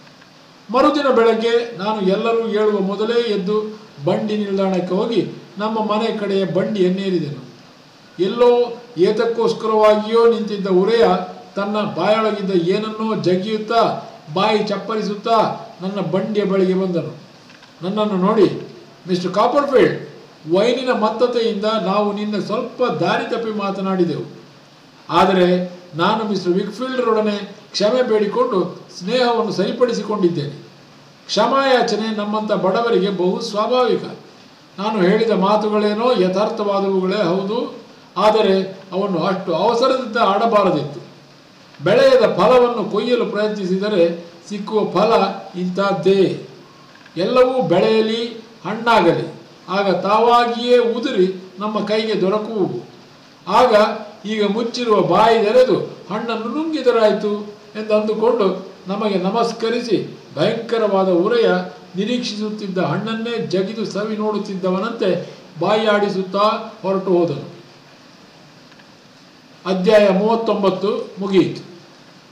ಮರುದಿನ ಬೆಳಗ್ಗೆ ನಾನು ಎಲ್ಲರೂ ಏಳುವ ಮೊದಲೇ ಎದ್ದು ಬಂಡಿ ನಿಲ್ದಾಣಕ್ಕೆ ಹೋಗಿ ನಮ್ಮ ಮನೆ ಕಡೆಯ ಬಂಡಿಯನ್ನೇರಿದೆನು. ಎಲ್ಲೋ ಏತಕ್ಕೋಸ್ಕರವಾಗಿಯೋ ನಿಂತಿದ್ದ ಉರೆಯ ತನ್ನ ಬಾಯೊಳಗಿದ್ದ ಏನನ್ನೋ ಜಗಿಯುತ್ತಾ ಬಾಯಿ ಚಪ್ಪರಿಸುತ್ತಾ ನನ್ನ ಬಂಡಿಯ ಬಳಿಗೆ ಬಂದನು. ನನ್ನನ್ನು ನೋಡಿ, ಮಿಸ್ಟರ್ ಕಾಪರ್ಫೀಲ್ಡ್, ವೈನಿನ ಮತ್ತತೆಯಿಂದ ನಾವು ನಿನ್ನೆ ಸ್ವಲ್ಪ ದಾರಿ ತಪ್ಪಿ ಮಾತನಾಡಿದೆವು. ಆದರೆ ನಾನು ಮಿಸ್ಟರ್ ವಿಕ್ಫೀಲ್ಡರೊಡನೆ ಕ್ಷಮೆ ಬೇಡಿಕೊಂಡು ಸ್ನೇಹವನ್ನು ಸರಿಪಡಿಸಿಕೊಂಡಿದ್ದೇನೆ. ಕ್ಷಮಾಯಾಚನೆ ನಮ್ಮಂಥ ಬಡವರಿಗೆ ಬಹು ಸ್ವಾಭಾವಿಕ. ನಾನು ಹೇಳಿದ ಮಾತುಗಳೇನೋ ಯಥಾರ್ಥವಾದವುಗಳೇ ಹೌದು, ಆದರೆ ಅವನ್ನು ಅಷ್ಟು ಅವಸರದಿಂದ ಆಡಬಾರದಿತ್ತು. ಬೆಳೆಯದ ಫಲವನ್ನು ಕೊಯ್ಯಲು ಪ್ರಯತ್ನಿಸಿದರೆ ಸಿಕ್ಕುವ ಫಲ ಇಂಥದ್ದೇ. ಎಲ್ಲವೂ ಬೆಳೆಯಲಿ, ಹಣ್ಣಾಗಲಿ, ಆಗ ತಾವಾಗಿಯೇ ಉದುರಿ ನಮ್ಮ ಕೈಗೆ ದೊರಕುವು. ಆಗ ಈಗ ಮುಚ್ಚಿರುವ ಬಾಯಿ ತೆರೆದು ಹಣ್ಣನ್ನು ನುಂಗಿದರಾಯಿತು ಎಂದಂದುಕೊಂಡು ನಮಗೆ ನಮಸ್ಕರಿಸಿ ಭಯಂಕರವಾದ ಉರೆಯ ನಿರೀಕ್ಷಿಸುತ್ತಿದ್ದ ಹಣ್ಣನ್ನೇ ಜಗಿದು ಸವಿ ನೋಡುತ್ತಿದ್ದವನಂತೆ ಬಾಯಿ ಆಡಿಸುತ್ತಾ ಹೊರಟು ಹೋದನು. ಅಧ್ಯಾಯ ಮೂವತ್ತೊಂಬತ್ತು ಮುಗಿಯಿತು.